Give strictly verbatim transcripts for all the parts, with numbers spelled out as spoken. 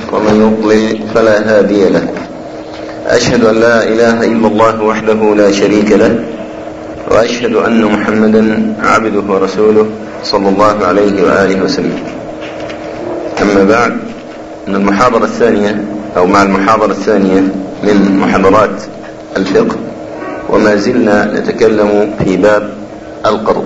ومن يضلل فلا هادي له. أشهد أن لا إله إلا الله وحده لا شريك له، وأشهد أن محمدا عبده ورسوله صلى الله عليه وآله وسلم. أما بعد، من المحاضرة الثانية أو مع المحاضرة الثانية من محاضرات الفقه، وما زلنا نتكلم في باب القرض.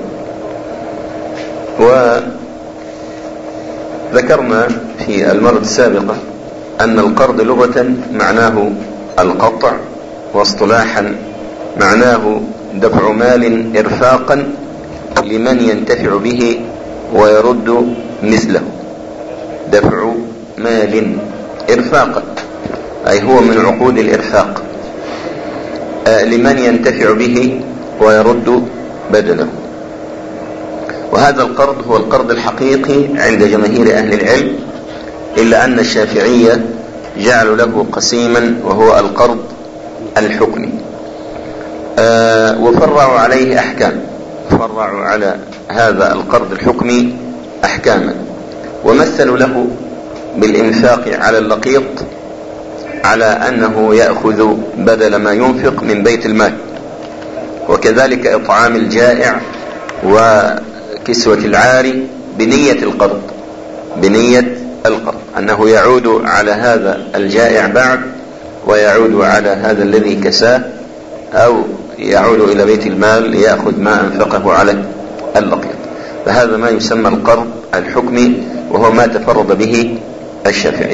وذكرنا في المرة السابقة أن القرض لغة معناه القطع، واصطلاحا معناه دفع مال إرفاقا لمن ينتفع به ويرد مثله. دفع مال إرفاقا أي هو من عقود الإرفاق لمن ينتفع به ويرد بدله. وهذا القرض هو القرض الحقيقي عند جماهير أهل العلم، إلا أن الشافعية جعلوا له قسيما وهو القرض الحكمي، آه وفرعوا عليه أحكام، فرعوا على هذا القرض الحكمي أحكاما، ومثلوا له بالإنفاق على اللقيط على أنه يأخذ بدل ما ينفق من بيت المال، وكذلك إطعام الجائع وكسوة العاري بنية القرض، بنية القرض أنه يعود على هذا الجائع بعد، ويعود على هذا الذي كساه، أو يعود إلى بيت المال ليأخذ ما أنفقه على اللقيط. فهذا ما يسمى القرض الحكمي، وهو ما تفرد به الشافعي.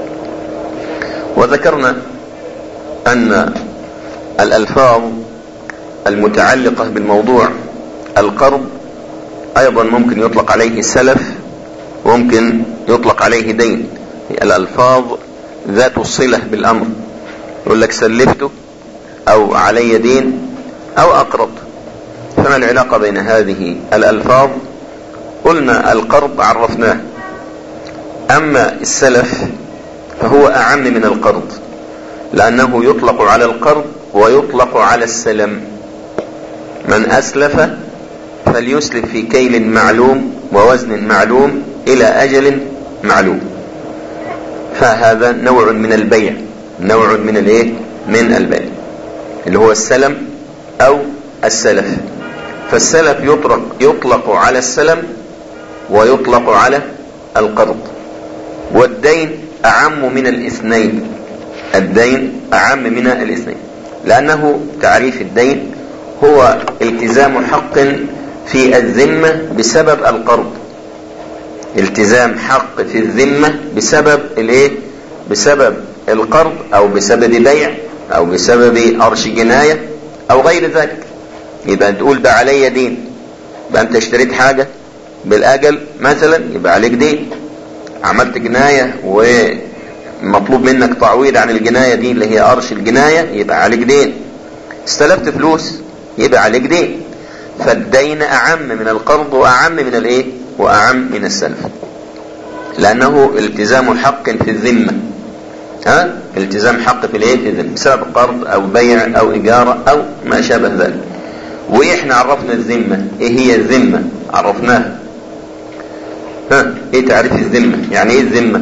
وذكرنا أن الألفاظ المتعلقة بالموضوع القرض أيضا ممكن يطلق عليه سلف، وممكن يطلق عليه دين. الألفاظ ذات الصلة بالأمر، يقول لك سلفته أو علي دين أو أقرض. فما العلاقة بين هذه الألفاظ؟ قلنا القرض عرفناه، أما السلف فهو أعم من القرض، لأنه يطلق على القرض ويطلق على السلم. من أسلف فليسلف في كيل معلوم ووزن معلوم إلى أجل معلوم، فهذا نوع من البيع، نوع من الايه من البيع اللي هو السلم أو السلف. فالسلف يطلق, يطلق على السلم ويطلق على القرض. والدين أعم من الاثنين، الدين أعم من الاثنين، لأنه تعريف الدين هو التزام حق في الذمة بسبب القرض، التزام حق في الذمة بسبب الايه بسبب القرض، او بسبب بيع، او بسبب عرش جناية او غير ذلك. يبقى تقول ده علي دين، يبقى انت اشتريت حاجة بالاجل مثلا يبقى عليك دين، عملت جناية ومطلوب منك تعويض عن الجناية دي اللي هي عرش الجناية يبقى عليك دين، استلفت فلوس يبقى عليك دين. فالدين أعم من القرض وأعم من الايه وأعم من السلف، لأنه التزام حق في الذمة، ها التزام حق في الايه في الذمة بسبب قرض أو بيع أو إجارة أو ما شابه ذلك. وإحنا عرفنا الذمة، إيه هي الذمة؟ عرفناها. ها إيه تعريف الذمة؟ يعني إيه الذمة؟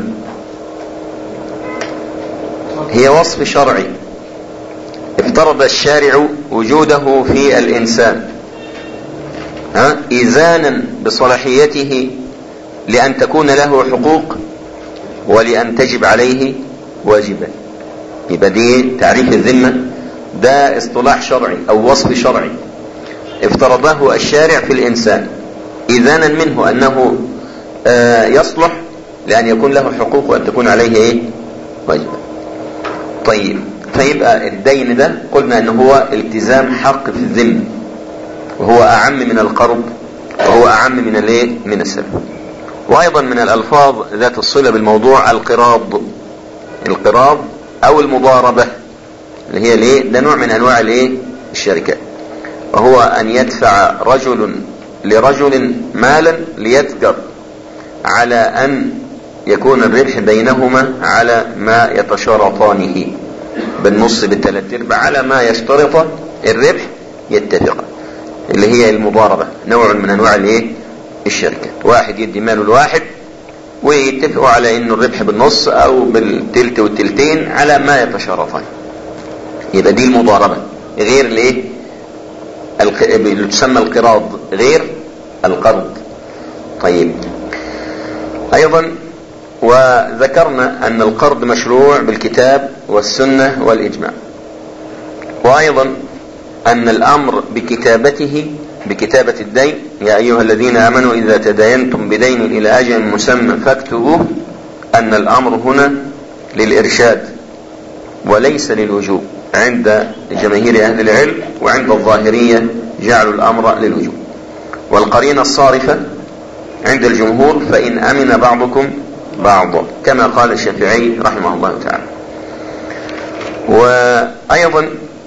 هي وصف شرعي افترض الشارع وجوده في الإنسان، ها إذانا بصلاحيته لأن تكون له حقوق ولأن تجب عليه واجبا. يبقى دي تعريف الذمة، ده اصطلاح شرعي أو وصف شرعي افترضه الشارع في الإنسان إذانا منه أنه آه يصلح لأن يكون له حقوق وأن تكون عليه إيه واجبا. طيب، فيبقى الدين ده قلنا أنه هو التزام حق في الذمة، وهو أعم من القرض، وهو أعم من الايه من السلف. وأيضا من الألفاظ ذات الصلة بالموضوع القراض، القراض أو المضاربة اللي هي الايه ده نوع من أنواع الايه الشركات، وهو أن يدفع رجل لرجل مالا ليتجر على أن يكون الربح بينهما على ما يتشارطانه بالنص بالثلاث ارباع، على ما يشترط الربح يتفق، اللي هي المضاربة، نوع من انواع الايه الشركة. واحد يدي ماله الواحد ويتفقوا على انه الربح بالنص او بالتلت والتلتين على ما يتشارطان. يبقى دي المضاربة غير الايه اللي تسمى القراض غير القرض. طيب ايضا وذكرنا ان القرض مشروع بالكتاب والسنة والاجماع، وايضا ان الامر بكتابته بكتابة الدين يا ايها الذين امنوا اذا تداينتم بدين الى اجل مسمى فاكتبوه، ان الامر هنا للارشاد وليس للوجوب عند جماهير اهل العلم، وعند الظاهرية جعلوا الامر للوجوب. والقرينة الصارفة عند الجمهور فان امن بعضكم بعضا كما قال الشافعي رحمه الله تعالى. وايضا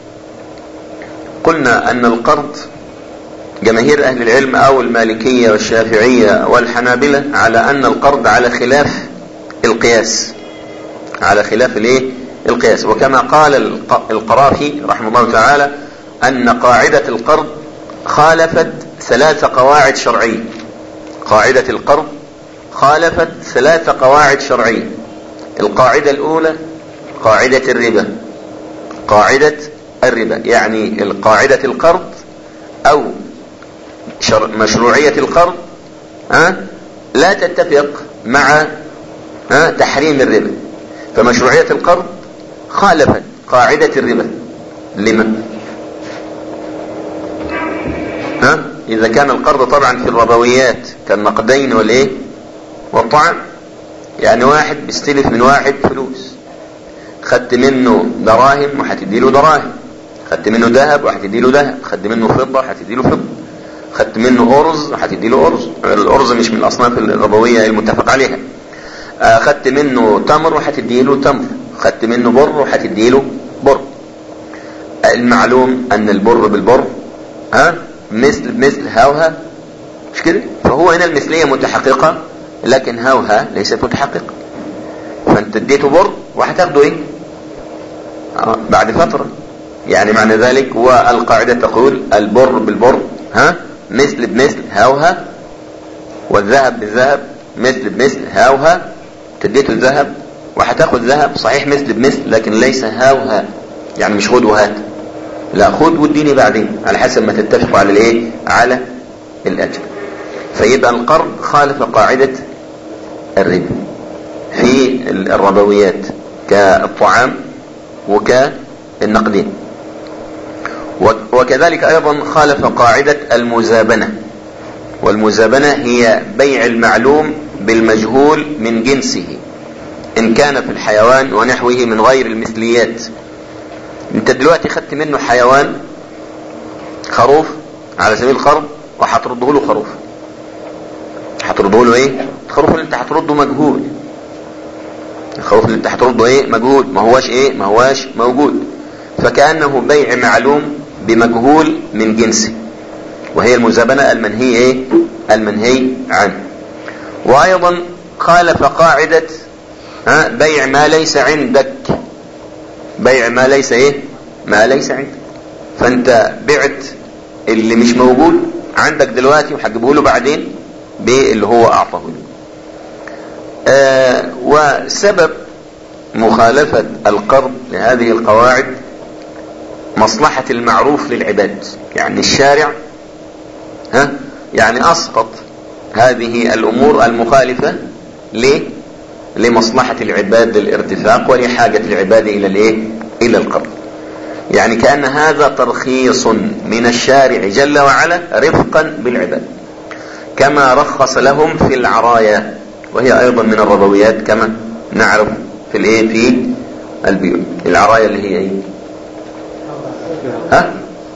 قلنا ان القرض جماهير اهل العلم او المالكية والشافعية والحنابلة على ان القرض على خلاف القياس، على خلاف الايه القياس. وكما قال القرافي رحمه الله تعالى ان قاعدة القرض خالفت ثلاث قواعد شرعية. قاعدة القرض خالفت ثلاث قواعد شرعية. القاعدة الاولى قاعدة الربا، قاعدة الربا يعني القاعدة القرض او مشروعية القرض ها لا تتفق مع ها تحريم الربا. فمشروعية القرض خالفت قاعدة الربا. لما؟ ها اذا كان القرض طبعا في الربويات كالنقدين والايه والطعام، يعني واحد بيستلف من واحد فلوس، خدت منه دراهم وهتدي له دراهم، خدت منه ذهب وهتدي له ذهب، خدت منه فضة وهتدي له فضة، خدت منه أرز وهتدي له أرز. الأرز مش من الأصناف الربوية المتفق عليها. خدت منه تمر وهتدي له تمر، خدت منه بر وهتدي له بر. المعلوم أن البر بالبر ها مثل مثل هاوها، مش كده؟ فهو هنا المثلية متحققة لكن هاوها ليست متحققة. فانت اديته بر وهتاخده ايه آه بعد فترة. يعني معنى ذلك والقاعدة تقول البر بالبر ها مثل بمثل هاوها، والذهب بالذهب مثل بمثل هاوها. تديته الذهب وهتاخد ذهب صحيح مثل بمثل لكن ليس هاوها، يعني مش خد وهات، لا خد واديني بعدين على حسب ما تتفقوا على الايه على الاجر. فيبقى القرض خالف قاعدة الربا في الربويات كالطعام وكالنقدين. وكذلك ايضا خالف قاعدة المزابنة، والمزابنة هي بيع المعلوم بالمجهول من جنسه ان كان في الحيوان ونحوه من غير المثليات. انت دلوقتي خدت منه حيوان خروف على سبيل القرض وهترده له خروف، هترده له ايه الخروف اللي انت هترده مجهول، الخروف اللي انت هترده ايه مجهول، ما هواش ايه ما هواش موجود. فكأنه بيع معلوم بمجهول من جنسه، وهي المزابنة المنهي ايه المنهي عنه. وايضا خالف قاعدة ها بيع ما ليس عندك، بيع ما ليس ايه ما ليس عندك. فانت بعت اللي مش موجود عندك دلوقتي وهتجيبه له بعدين باللي هو اعطاه له. آه وسبب مخالفة القرض لهذه القواعد مصلحة المعروف للعباد، يعني الشارع ها يعني اسقط هذه الامور المخالفة ليه لمصلحة العباد للارتفاق ولحاجة العباد الى الايه الى القرض. يعني كأن هذا ترخيص من الشارع جل وعلا رفقا بالعباد، كما رخص لهم في العرايا وهي ايضا من الربويات كما نعرف في الايه في البيوع. العرايا اللي هي ايه ها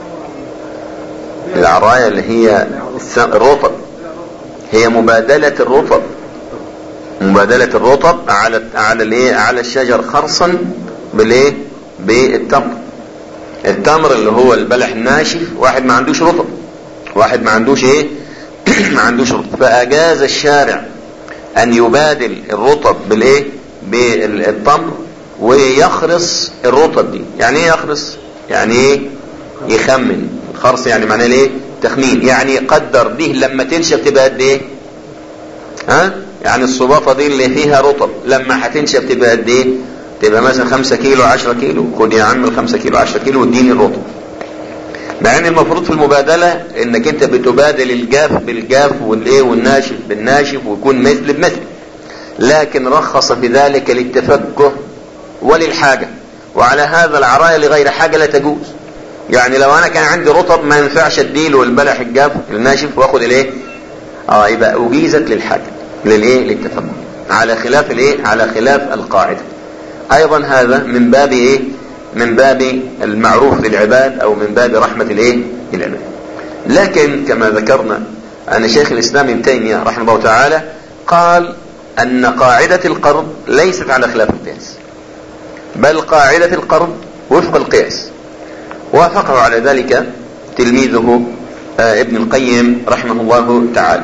العرايا اللي هي الرطب، هي مبادلة الرطب، مبادلة الرطب على على الايه على الشجر خرصا بالايه بالتمر. التمر اللي هو البلح الناشف، واحد ما عندوش رطب، واحد ما عندوش ايه ما عندوش رطب، فاجاز الشارع ان يبادل الرطب بالايه بالتمر ويخرص الرطب دي. يعني ايه يخرص؟ يعني ايه يخمن. خرص يعني معناه ايه تخمين، يعني يقدر دي لما تنشف تبقى قد ايه ها يعني الصباطة دي اللي فيها رطب لما هتنشف تبقى قد ايه؟ تبقى مثلا خمسة كيلو عشرة كيلو. خد يا عم الخمسة كيلو عشرة كيلو واديني الرطب. مع ان المفروض في المبادلة انك انت بتبادل الجاف بالجاف والايه والناشف بالناشف ويكون مثل بمثل، لكن رخص في ذلك للتفكه وللحاجة، وعلى هذا العراية لغير حاجة لا تجوز. يعني لو انا كان عندي رطب ما ينفعش اديله البلح الجاف الناشف واخد الايه اه يبقى اجيزت للحاجة للايه للتفكه، على خلاف الايه على خلاف القاعدة. ايضا هذا من باب ايه من باب المعروف للعباد او من باب رحمة الايه العباد. لكن كما ذكرنا ان شيخ الاسلام ابن تيمية رحمه الله تعالى قال ان قاعدة القرض ليست على خلاف القياس، بل قاعدة القرض وفق القياس. وافقه على ذلك تلميذه ابن القيم رحمه الله تعالى.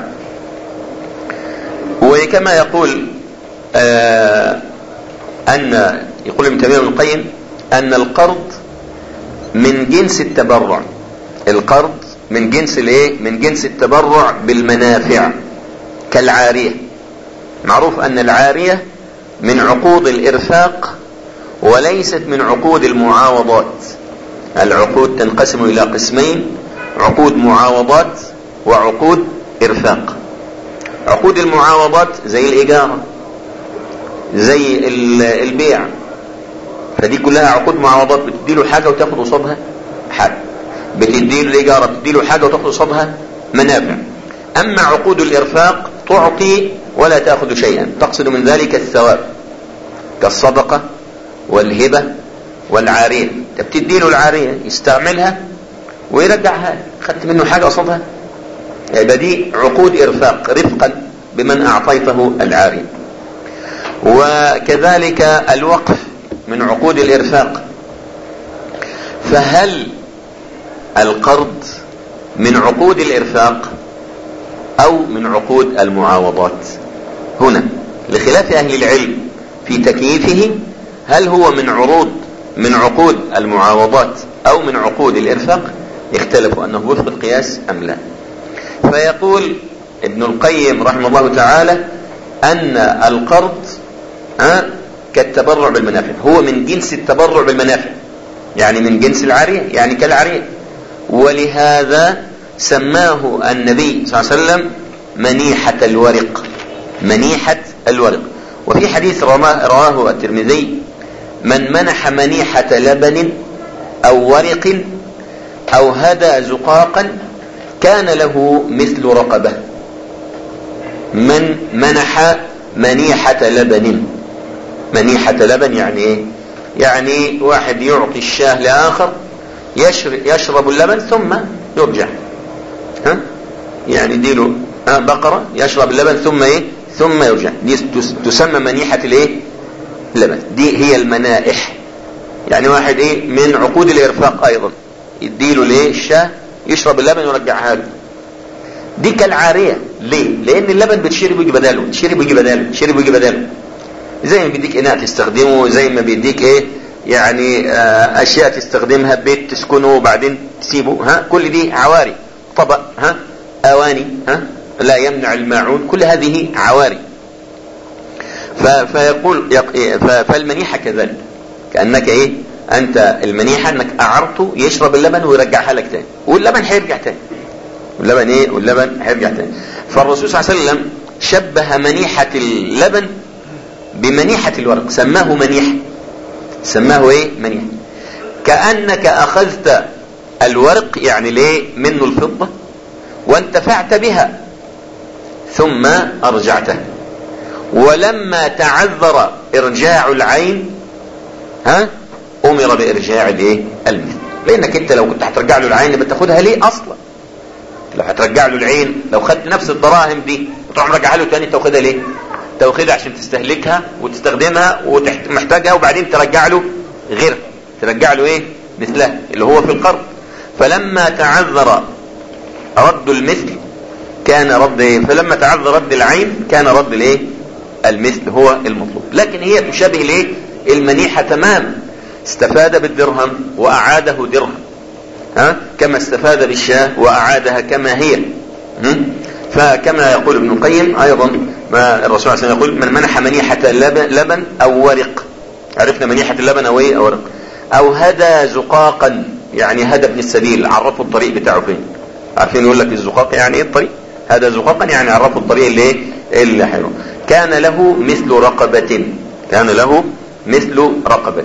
وكما يقول ان يقول ابن تيمية ابن القيم ان القرض من جنس التبرع. القرض من جنس الايه من جنس التبرع بالمنافع كالعارية. معروف ان العارية من عقود الارفاق وليست من عقود المعاوضات. العقود تنقسم الى قسمين: عقود معاوضات وعقود ارفاق. عقود المعاوضات زي الاجارة زي البيع، فدي كلها عقود معاوضات، بتديله حاجة وتاخد قصادها حاجة، بتديله الإجارة بتديله حاجة وتاخد قصادها منافع. أما عقود الإرفاق تعطي ولا تأخذ شيئا، تقصد من ذلك الثواب كالصدقة والهبة والعارية. بتديله العارية يستعملها ويرجعها، خدت منه حاجة قصادها، يبقى دي عقود إرفاق رفقا بمن أعطيته العارية. وكذلك الوقف من عقود الإرفاق. فهل القرض من عقود الإرفاق أو من عقود المعاوضات؟ هنا لخلاف أهل العلم في تكييفه، هل هو من عروض من عقود المعاوضات أو من عقود الإرفاق؟ يختلف أنه وفق القياس أم لا. فيقول ابن القيم رحمه الله تعالى أن القرض أه كالتبرع بالمنافع، هو من جنس التبرع بالمنافع، يعني من جنس العارية، يعني كالعارية. ولهذا سماه النبي صلى الله عليه وسلم منيحة الورق. منيحة الورق. وفي حديث رواه الترمذي: من منح منيحة لبن أو ورق أو هدى زقاقا كان له مثل رقبة. من منح منيحة لبن. منيحة لبن يعني ايه؟ يعني واحد يعطي الشاه لآخر يشرب اللبن ثم يرجع، ها؟ يعني ديله بقرة يشرب اللبن ثم ايه ثم يرجع. دي تسمى منيحة الايه اللبن. دي هي المنائح. يعني واحد ايه من عقود الارفاق ايضا يديله الايه الشاه يشرب اللبن ويرجعها له. دي كالعارية. ليه؟ لان اللبن بتشرب ويجي بداله، تشرب ويجي بداله، تشرب ويجي بداله. زي ما بيديك اناء تستخدمه، زي ما بيديك ايه يعني آه اشياء تستخدمها، بيت تسكنه وبعدين تسيبه، ها كل دي عواري. طبق، ها اواني، ها لا يمنع الماعون، كل هذه عواري. فيقول فالمنيحة كذلك، كأنك ايه انت المنيحة انك اعرته يشرب اللبن ويرجعها لك تاني، واللبن هيرجع تاني، واللبن ايه واللبن هيرجع تاني. فالرسول صلى الله عليه وسلم شبه منيحة اللبن بمنيحة الورق، سماه منيحة، سماه ايه منيحة. كأنك اخذت الورق يعني ليه منه الفضة وانتفعت بها ثم ارجعتها، ولما تعذر ارجاع العين ها امر بارجاع الايه المثل. لانك انت لو كنت هترجع له العين بتاخدها ليه اصلا؟ لو هترجع له العين، لو خدت نفس الدراهم دي وتروح مرجعها له تاني تاخدها ليه؟ تاخدها عشان تستهلكها وتستخدمها ومحتاجها وبعدين ترجع له غيرها، ترجع له ايه مثلها اللي هو في القرض. فلما تعذر رد المثل كان رد ايه؟ فلما تعذر رد العين كان رد الايه المثل هو المطلوب. لكن هي تشابه الايه المنيحة تماما، استفاد بالدرهم واعاده درهم، ها كما استفاد بالشاة واعادها كما هي. فكما يقول ابن القيم ايضا ما الرسول صلى الله عليه وسلم يقول: من منح منيحة لبن, لبن أو ورق. عرفنا منيحة اللبن أو إيه؟ أو ورق. أو هدى زقاقا، يعني هدى ابن السبيل، عرفوا الطريق بتاعه فين. عارفين يقول لك الزقاق يعني إيه الطريق؟ هدى زقاقا يعني عرفوا الطريق اللي إيه؟ اللي حلو. كان له مثل رقبة، كان له مثل رقبة.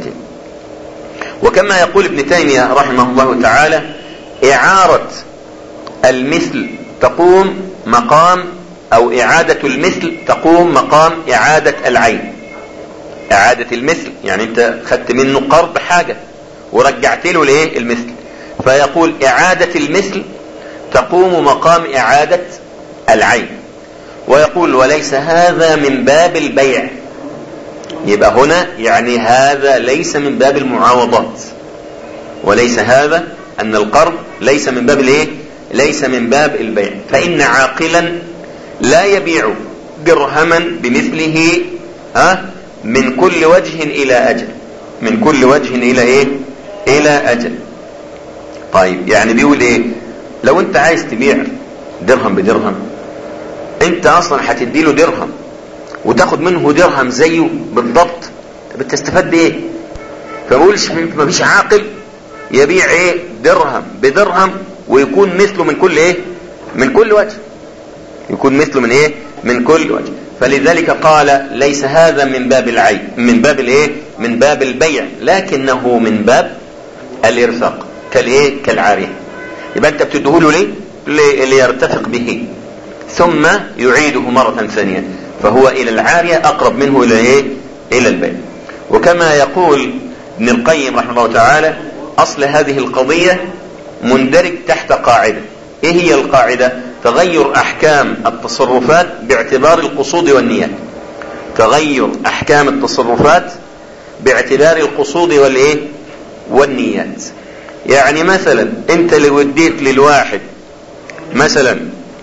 وكما يقول ابن تيمية رحمه الله تعالى: إعارة المثل تقوم مقام، أو إعادة المثل تقوم مقام إعادة العين. إعادة المثل يعني أنت خدت منه قرض حاجة ورجعت له لإيه؟ المثل. فيقول: إعادة المثل تقوم مقام إعادة العين. ويقول: وليس هذا من باب البيع. يبقى هنا يعني هذا ليس من باب المعاوضات، وليس هذا أن القرض ليس من باب الإيه؟ ليس من باب البيع. فإن عاقلا لا يبيع درهما بمثله ها من كل وجه إلى أجل، من كل وجه إلى إيه؟ إلى أجل. طيب يعني بيقول إيه؟ لو أنت عايز تبيع درهم بدرهم، أنت أصلا هتدي له درهم وتاخد منه درهم زيه بالضبط، بتستفاد بإيه؟ فبقولش ما فيش عاقل يبيع إيه؟ درهم بدرهم ويكون مثله من كل إيه؟ من كل وجه، يكون مثله من إيه؟ من كل وجه. فلذلك قال: ليس هذا من باب العين، من باب الايه؟ من باب البيع، لكنه من باب الارفاق، كالايه؟ كالعارية. يبقى انت بتديهوله ليه؟ ليرتفق به ثم يعيده مرة ثانية، فهو الى العارية اقرب منه الى ايه؟ الى البيع. وكما يقول ابن القيم رحمه الله تعالى: اصل هذه القضية مندرج تحت قاعدة. ايه هي القاعدة؟ تغير احكام التصرفات باعتبار القصود والنيات. تغير احكام التصرفات باعتبار القصود والايه؟ والنيات. يعني مثلا انت لو اديت للواحد مثلا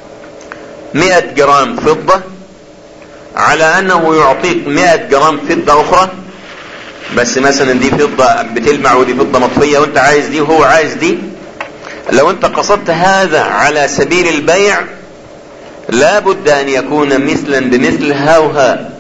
مئة جرام فضة على انه يعطيك مئة جرام فضة اخرى، بس مثلا دي فضة بتلمع ودي فضة مطفية وانت عايز دي وهو عايز دي، لو انت قصدت هذا على سبيل البيع لا بد ان يكون مثلا بمثل ها وها،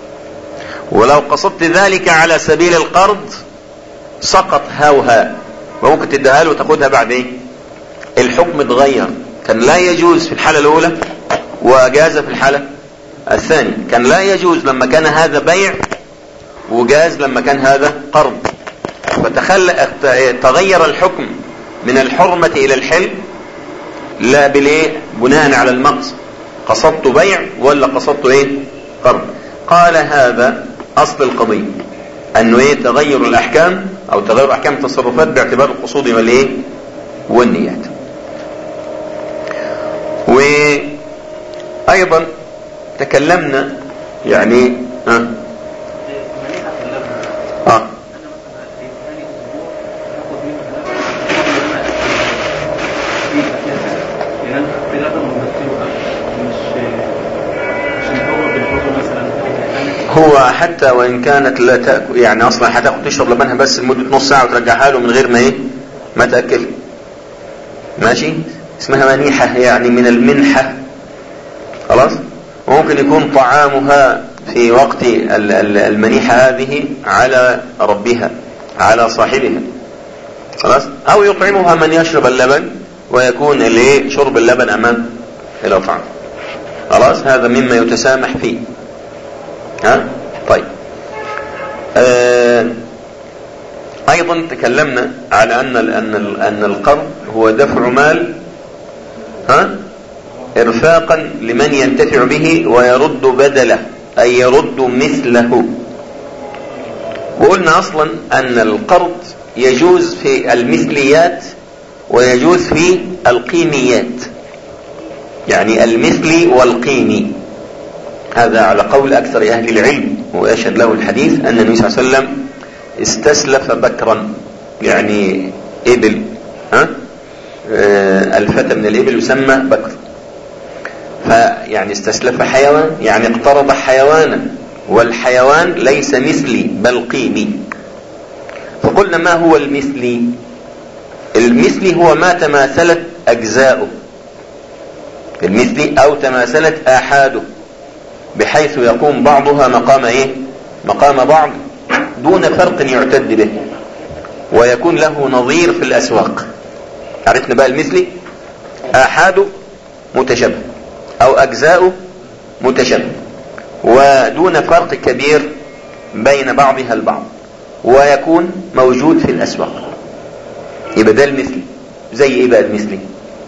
ولو قصدت ذلك على سبيل القرض سقط ها وها، وممكن تديها له وتاخدها بعد ايه؟ الحكم اتغير، كان لا يجوز في الحالة الاولى وجاز في الحالة الثانية. كان لا يجوز لما كان هذا بيع وجاز لما كان هذا قرض، فتخلى تغير الحكم من الحرمة الى الحل لا بالايه؟ بناء على المقصد، قصدت بيع ولا قصدت ايه؟ قرض. قال هذا اصل القضية، انه ايه؟ تغير الاحكام او تغير احكام التصرفات باعتبار القصود والايه؟ والنيات. وايضا تكلمنا يعني ها اه هو حتى وان كانت لا تأكل، يعني اصلا هتاخد تشرب لبنها بس لمدة نص ساعة وترجعها له من غير ما ايه؟ ما تأكل، ماشي؟ اسمها منيحة، يعني من المنحة، خلاص؟ وممكن يكون طعامها في وقت المنيحة هذه على ربها، على صاحبها، خلاص؟ او يطعمها من يشرب اللبن ويكون الايه؟ شرب اللبن امام الاطعام، خلاص؟ هذا مما يتسامح فيه. ها؟ طيب. آه ايضا تكلمنا على ان ان ان القرض هو دفع مال ها ارفاقا لمن ينتفع به ويرد بدله، اي يرد مثله. وقلنا اصلا ان القرض يجوز في المثليات ويجوز في القيميات، يعني المثلي والقيمي، هذا على قول اكثر اهل العلم، ويشهد له الحديث ان النبي صلى الله عليه وسلم استسلف بكرا، يعني ابل، ها آه الفتى من الابل يسمى بكر، فيعني استسلف حيوان، يعني اقترض حيوانا، والحيوان ليس مثلي بل قيمي. فقلنا ما هو المثلي؟ المثلي هو ما تماثلت اجزاؤه، المثلي او تماثلت احاده، بحيث يقوم بعضها مقام ايه مقام بعض دون فرق يعتد به، ويكون له نظير في الأسواق. عرفنا بقى المثلي آحاد متشابه أو أجزاء متشابه ودون فرق كبير بين بعضها البعض، ويكون موجود في الأسواق. يبقى ده المثلي. زي ايه بقى المثلي؟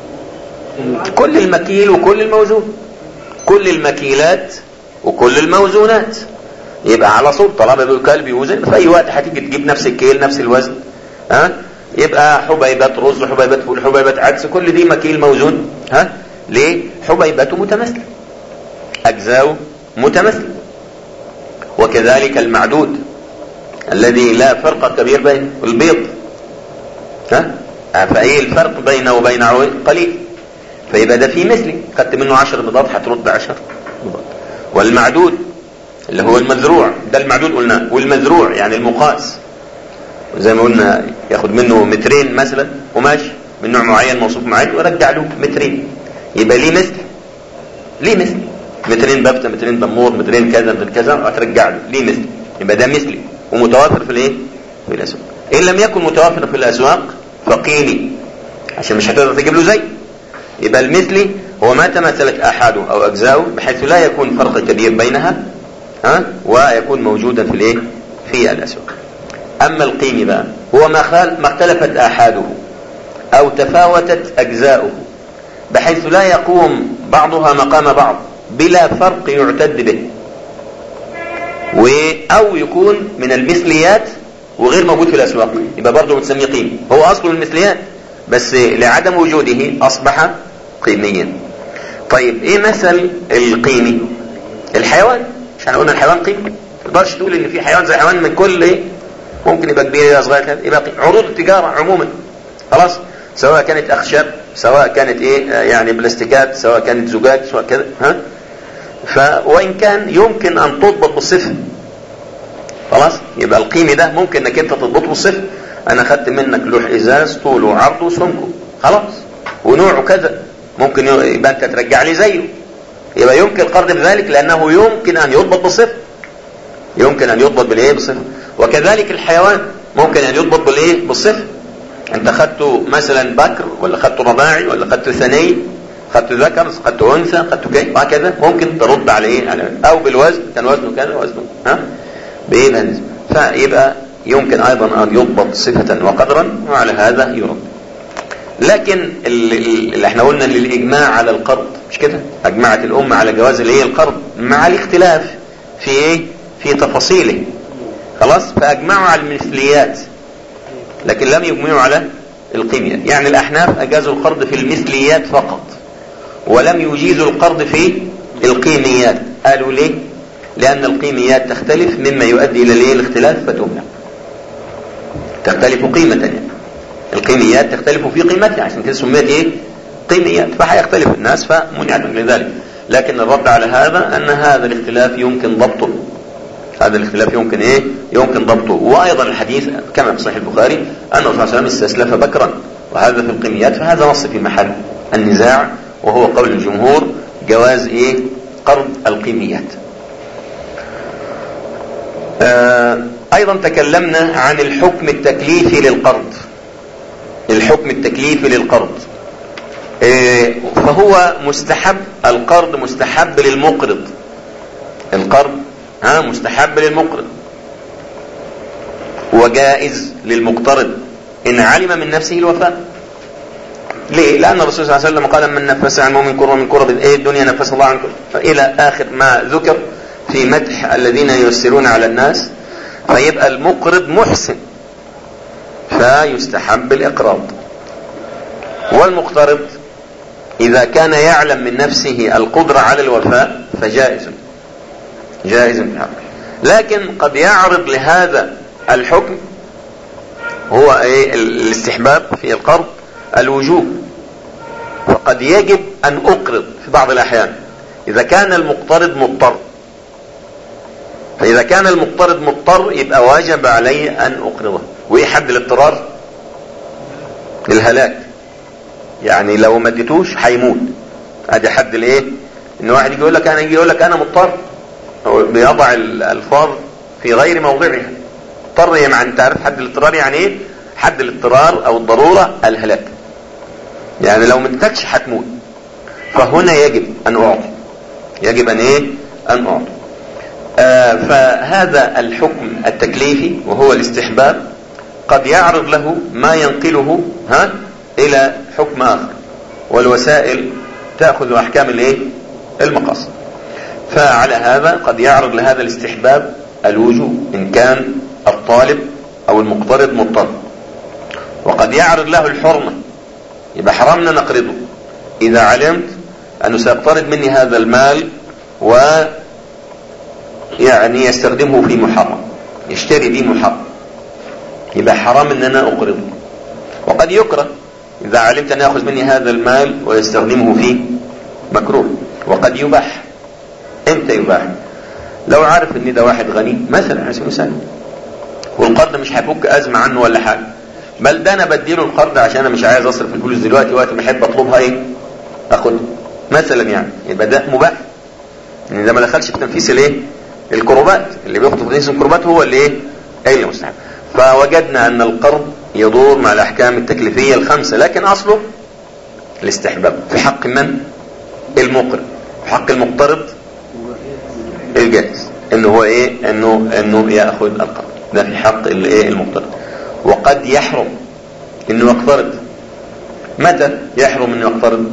كل المكيل وكل الموزون، كل المكيلات وكل الموزونات. يبقى على صوت طالما بالكلب يوزن في اي وقت هتيجي تجيب نفس الكيل نفس الوزن، ها يبقى حبيبات رز حبيبات فول حبيبات عدس كل دي مكيل موزون. ها ليه؟ حبيباته متماثله، اجزاؤه متماثله. وكذلك المعدود الذي لا فرق كبير بين البيض، ها فايه الفرق بينه وبين عويل قليل، فيبقى ده في مثلي. خدت منه عشر بيضات هترد عشر بيضات. والمعدود اللي هو المزروع ده المعدود قلناه، والمزروع يعني المقاس زي ما قلنا ياخد منه مترين مثلا قماش من نوع معين موصوف معين ورجع له مترين، يبقى ليه مثل ليه مثل مترين بفتة مترين دمور مترين كذا مترين كذا هترجع له ليه مثل. يبقى ده مثلي ومتوافر في الايه في الاسواق. ان لم يكن متوافر في الاسواق فقيمي عشان مش هتقدر تجيب له زي. يبقى المثلي هو ما تماثلت احاده او اجزاؤه بحيث لا يكون فرق كبير بينها، ها ويكون موجودا في الايه في الاسواق. اما القيمي بقى هو ما خال ما اختلفت احاده او تفاوتت اجزاؤه بحيث لا يقوم بعضها مقام بعض بلا فرق يعتد به، و او يكون من المثليات وغير موجود في الاسواق، يبقى برضه بنسميه قيمي. هو اصله المثليات بس لعدم وجوده اصبح قيميا. طيب ايه مثل القيمي؟ الحيوان. مش احنا قلنا الحيوان قيمي؟ ما تقدرش تقول ان في حيوان زي حيوان من كل ايه ممكن يبقى كبير يبقى صغير يبقى قيمي. عروض التجاره عموما خلاص، سواء كانت اخشاب سواء كانت ايه يعني بلاستيكات سواء كانت زجاج سواء كذا، ها ف وان كان يمكن ان تضبط بالصفر خلاص، يبقى القيمي ده ممكن انك انت تضبطه بالصفر. انا خدت منك لوح ازاز طوله وعرضه وسمكه خلاص ونوعه كذا، ممكن يبقى انت ترجع لي زيه، يبقى يمكن القرض بذلك لانه يمكن ان يضبط بالصفر، يمكن ان يضبط بالايه بالصفر. وكذلك الحيوان ممكن ان يضبط بالايه بالصفر. انت خدته مثلا بكر ولا خدته رباعي ولا خدته ثني، خدته ذكر خدته انثى خدته كيف وهكذا، ممكن ترد على ايه على او بالوزن كان وزنه كذا وزنه ها بايه بنز. فيبقى يمكن ايضا ان يضبط صفة وقدرا وعلى هذا يرد. لكن اللي احنا قلنا للاجماع على القرض مش كده، اجمعت الامه على جواز الايه القرض مع الاختلاف في ايه في تفاصيله خلاص، فاجمعوا على المثليات لكن لم يجمعوا على القيميات. يعني الاحناف اجازوا القرض في المثليات فقط ولم يجيزوا القرض في القيميات. قالوا ليه؟ لان القيميات تختلف مما يؤدي الى الايه الاختلاف فتمنع، تختلف قيمة يعني. القيميات تختلف في قيمتها عشان كده سميت ايه قيميات، فحيختلف الناس فمنعت من ذلك. لكن الرد على هذا ان هذا الاختلاف يمكن ضبطه، هذا الاختلاف يمكن ايه يمكن ضبطه. وايضا الحديث كما في صحيح البخاري ان الرسول صلى الله عليه وسلم استسلف بكرا، وهذا في القيميات، فهذا نص في محل النزاع وهو قول الجمهور جواز ايه قرض القيميات. آه ايضا تكلمنا عن الحكم التكليفي للقرض. الحكم التكليفي للقرض آه فهو مستحب، القرض مستحب للمقرض، القرض ها مستحب للمقرض وجائز للمقترض ان علم من نفسه الوفاء. ليه؟ لان الرسول صلى الله عليه وسلم قال من نفس عن مؤمن كرة من كرب ايه الدنيا نفس الله عنكم الى اخر ما ذكر في مدح الذين ييسرون على الناس. فيبقى المقرض محسن فيستحب الإقراض، والمقترض إذا كان يعلم من نفسه القدرة على الوفاء فجائز جائز في حقه. لكن قد يعرض لهذا الحكم هو ايه الاستحباب في القرض الوجوب، فقد يجب أن أقرض في بعض الأحيان إذا كان المقترض مضطر. فإذا كان المقترض مضطر يبقى واجب عليه أن أقرضه. وإيه حد الاضطرار؟ الهلاك، يعني لو ما اديتوش هيموت. ادي حد الايه ان واحد يجي يقول لك انا يجي يقول لك انا مضطر هو بيضع الألفاظ في غير موضعها. اضطر يعني انت عارف حد الاضطرار يعني ايه؟ حد الاضطرار او الضرورة الهلاك، يعني لو مدتكش هتموت، فهنا يجب ان اعطي، يجب ان ايه؟ ان اعطي. آه فهذا الحكم التكليفي وهو الاستحباب قد يعرض له ما ينقله ها الى حكم اخر، والوسائل تأخذ احكام الايه؟ المقاصد. فعلى هذا قد يعرض لهذا الاستحباب الوجوب ان كان الطالب او المقترض مضطر، وقد يعرض له الحرمة، يبقى حرمنا نقرضه اذا علمت انه سيقترض مني هذا المال و يعني يستخدمه في محرم، يشتري به محرم، يبقى حرام ان انا اقرضه. وقد يكره اذا علمت ان ياخذ مني هذا المال ويستخدمه في مكروه. وقد يباح. امتى يباح؟ لو عارف ان ده واحد غني مثلا على سبيل المثال، والقرض مش هيفك ازمه عنه ولا حاجه، بل ده انا بديله القرض عشان انا مش عايز اصرف الفلوس دلوقتي، وقت ما احب اطلبها ايه اخدها مثلا، يعني يبقى ده مباح، يعني ده ما دخلش في تنفيذ الايه؟ الكربات. اللي بياخد في تنفيذ الكربات هو اللي ايه؟ ايه المستحب. فوجدنا ان القرض يدور مع الاحكام التكليفيه الخمسه، لكن اصله الاستحباب في حق من؟ المقرض. في حق المقترض الجائز انه هو ايه؟ انه انه ياخذ القرض، ده في حق الايه؟ المقترض. وقد يحرم انه يقترض. متى يحرم انه يقترض؟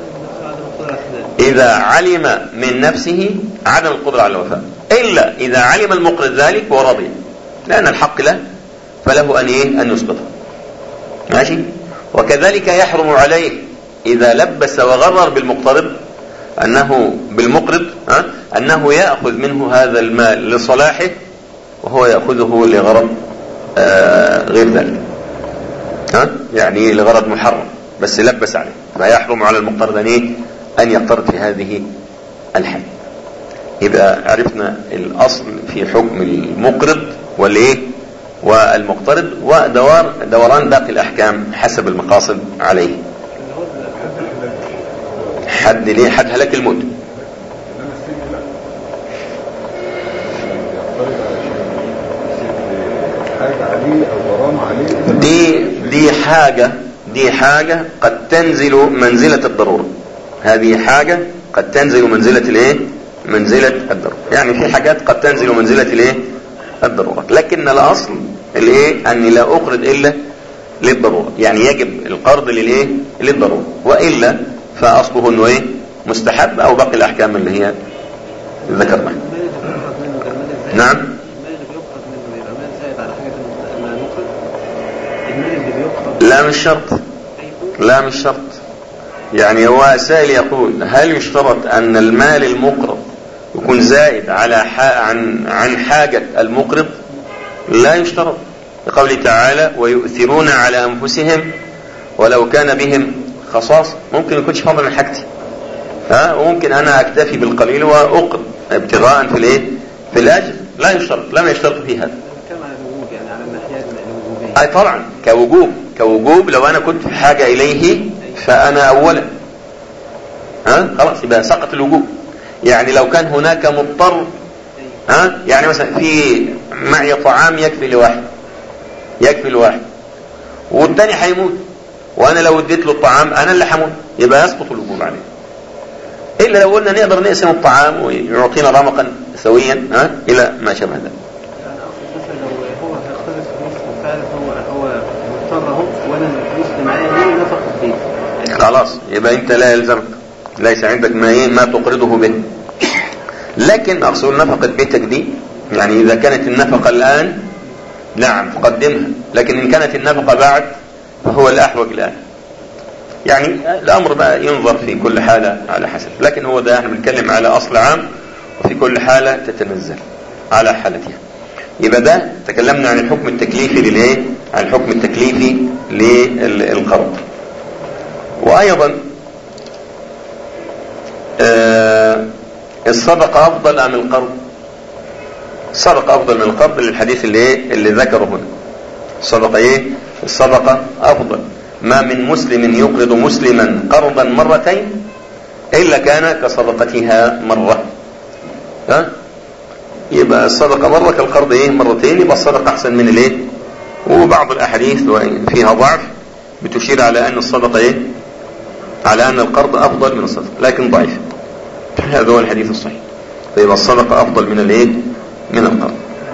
اذا علم من نفسه عدم القدرة على الوفاء، الا اذا علم المقرض ذلك ورضي، لان الحق له فله ان ايه؟ ان يسقطه. ماشي. وكذلك يحرم عليه اذا لبس وغرر بالمقترض انه بالمقرض ها انه ياخذ منه هذا المال لصلاحه وهو ياخذه لغرض آه غير ذلك، ها يعني لغرض محرم بس لبس عليه، فيحرم على المقترض ان ايه؟ ان يقترض في هذه الحال. يبقى عرفنا الاصل في حكم المقرض والايه؟ والمقترض، ودوار دوران باقي الاحكام حسب المقاصد عليه. حد ليه؟ حد هلاك الموت. دي دي حاجة دي حاجة قد تنزل منزلة الضرورة. هذه حاجة قد تنزل منزلة الايه؟ منزلة الضرورة. يعني في حاجات قد تنزل منزلة الايه؟ الضرورة، لكن الاصل الايه؟ اني لا اقرض الا للضرورة، يعني يجب القرض للايه؟ للضرورة، والا فاصله انه ايه؟ مستحب او باقي الاحكام اللي هي ذكرناها. نعم. لا مش شرط، لا مش شرط. يعني هو سائل يقول هل يشترط ان المال المقرض يكون زائد على عن عن حاجة المقرض؟ لا يشترط، لقوله تعالى ويؤثرون على انفسهم ولو كان بهم خصاصة. ممكن يكونش فضل من حاجتي، ها، وممكن انا اكتفي بالقليل واقرض ابتغاء في الايه؟ في الاجر. لا يشترط، لم يشترط في هذا. اي طبعا كوجوب، كوجوب لو انا كنت في حاجة اليه فانا اولا ها خلاص يبقى سقط الوجوب. يعني لو كان هناك مضطر، ها يعني مثلا في معي طعام يكفي لواحد، يكفي لواحد والثاني هيموت، وانا لو اديت له الطعام انا اللي هموت، يبقى يسقط الوجوب عليه. الا لو قلنا نقدر نقسم الطعام ويعطينا رمقا سويا ها الى ما شابه ذلك. خلاص يبقى انت لا يلزمك، ليس عندك ما ايه ما تقرضه به. لكن اقصد نفقة بيتك دي، يعني اذا كانت النفقة الان نعم تقدمها، لكن ان كانت النفقة بعد فهو الاحوج الان. يعني الامر بقى ينظر في كل حالة على حسب، لكن هو ده احنا بنتكلم على اصل عام، وفي كل حالة تتنزل على حالتها. يبقى ده تكلمنا عن الحكم التكليفي للايه؟ عن الحكم التكليفي للقرض. وايضا آه الصدقة افضل ام القرض؟ الصدقة افضل من القرض للحديث اللي ايه؟ اللي ذكره هنا. الصدقة ايه؟ الصدقة افضل. ما من مسلم يقرض مسلما قرضا مرتين الا كان كصدقتها مرة. ها يبقى الصدقة مرة كالقرض ايه مرتين، يبقى الصدقة احسن من الايه. وبعض الاحاديث فيها ضعف بتشير على ان الصدقة ايه على ان القرض افضل من الصدقة، لكن ضعيف. هذا هو الحديث الصحيح. فيبقى الصدقة افضل من الايه من القرض.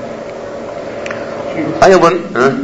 ايضا ها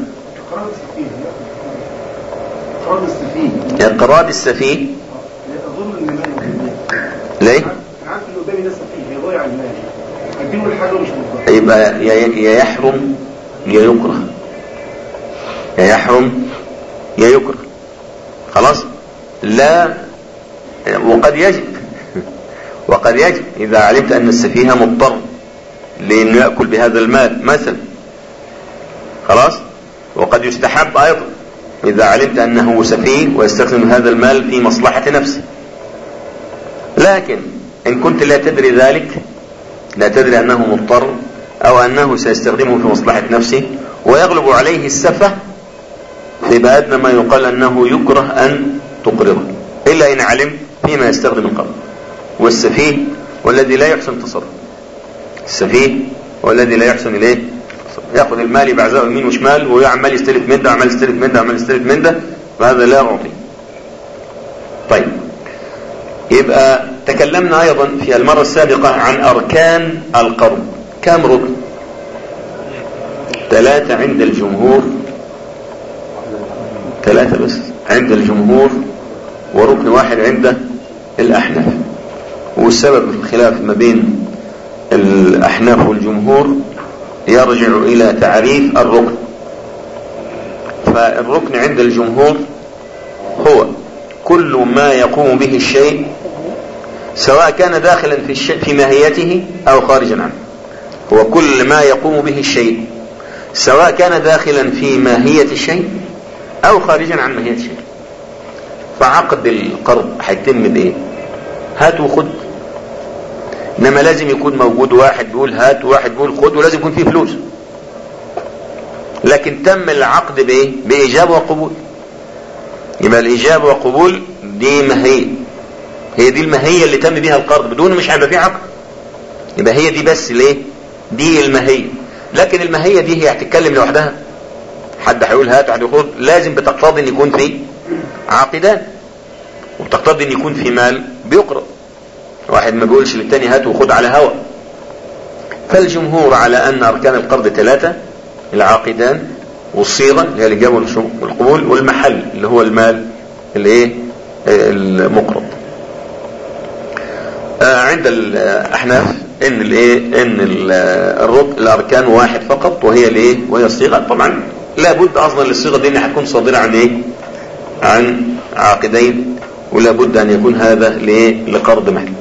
قراض السفيه قراض السفيه اظن ان ليه؟ عارف اللي قدامي ده سفيه هيضيع المال، اديله الحاجه مش مضطر، يبقى يا يحرم يا يكره، يا يحرم يا يكره. خلاص. لا، وقد يجب وقد يجب اذا علمت ان السفيه مضطر لانه يأكل بهذا المال مثلا. خلاص. وقد يستحب ايضا اذا علمت انه سفيه ويستخدم هذا المال في مصلحة نفسه. لكن ان كنت لا تدري ذلك، لا تدري انه مضطر او انه سيستخدمه في مصلحة نفسه ويغلب عليه السفه، فيبقى ادنى ما يقال انه يكره ان تقرضه الا ان علم فيما يستخدم القرض. والسفيه والذي لا يحسن تصرف، السفيه والذي لا يحسن اليه، ياخذ المال يبعزقه يمين وشمال ويعمل يستلف من ده عمال يستلف من ده عمال يستلف من ده، فهذا لا يعطي. طيب، يبقى تكلمنا ايضا في المرة السابقة عن اركان القرض. كم ركن؟ ثلاثة عند الجمهور، ثلاثة بس عند الجمهور، وركن واحد عند الأحناف. والسبب في الخلاف ما بين الأحناف والجمهور يرجع إلى تعريف الركن. فالركن عند الجمهور هو كل ما يقوم به الشيء سواء كان داخلا في الشيء في ماهيته أو خارجا عنه. هو كل ما يقوم به الشيء سواء كان داخلا في ماهية الشيء أو خارجا عن ماهية الشيء. فعقد القرض هيتم بإيه؟ هات وخد. إنما لازم يكون موجود واحد بيقول هات وواحد بيقول خد، ولازم يكون فيه فلوس. لكن تم العقد بإيه؟ بإجابة وقبول. يبقى الإجابة وقبول دي ماهية، هي دي الماهية اللي تم بها القرض، بدون مش هيبقى فيه عقد. يبقى هي دي بس ليه؟ دي الماهية. لكن الماهية دي هي هتتكلم لوحدها، حد هيقول هات حد يقول، لازم بتقتضي ان يكون في عاقدان، وبتقتضي ان يكون في مال بيقرض. واحد ما بيقولش للتاني هات وخد على هوا. فالجمهور على ان اركان القرض ثلاثة: العاقدان، والصيغة اللي هي الاجابة والقبول، والمحل اللي هو المال الايه المقرض. آه عند الاحناف ان الايه ان الركن الاركان واحد فقط، وهي الايه وهي الصيغة. طبعا لابد اصلا للصيغة دي انها هتكون صادرة عن ايه عن عاقدين، ولا بد ان يكون هذا لايه لقرض مال.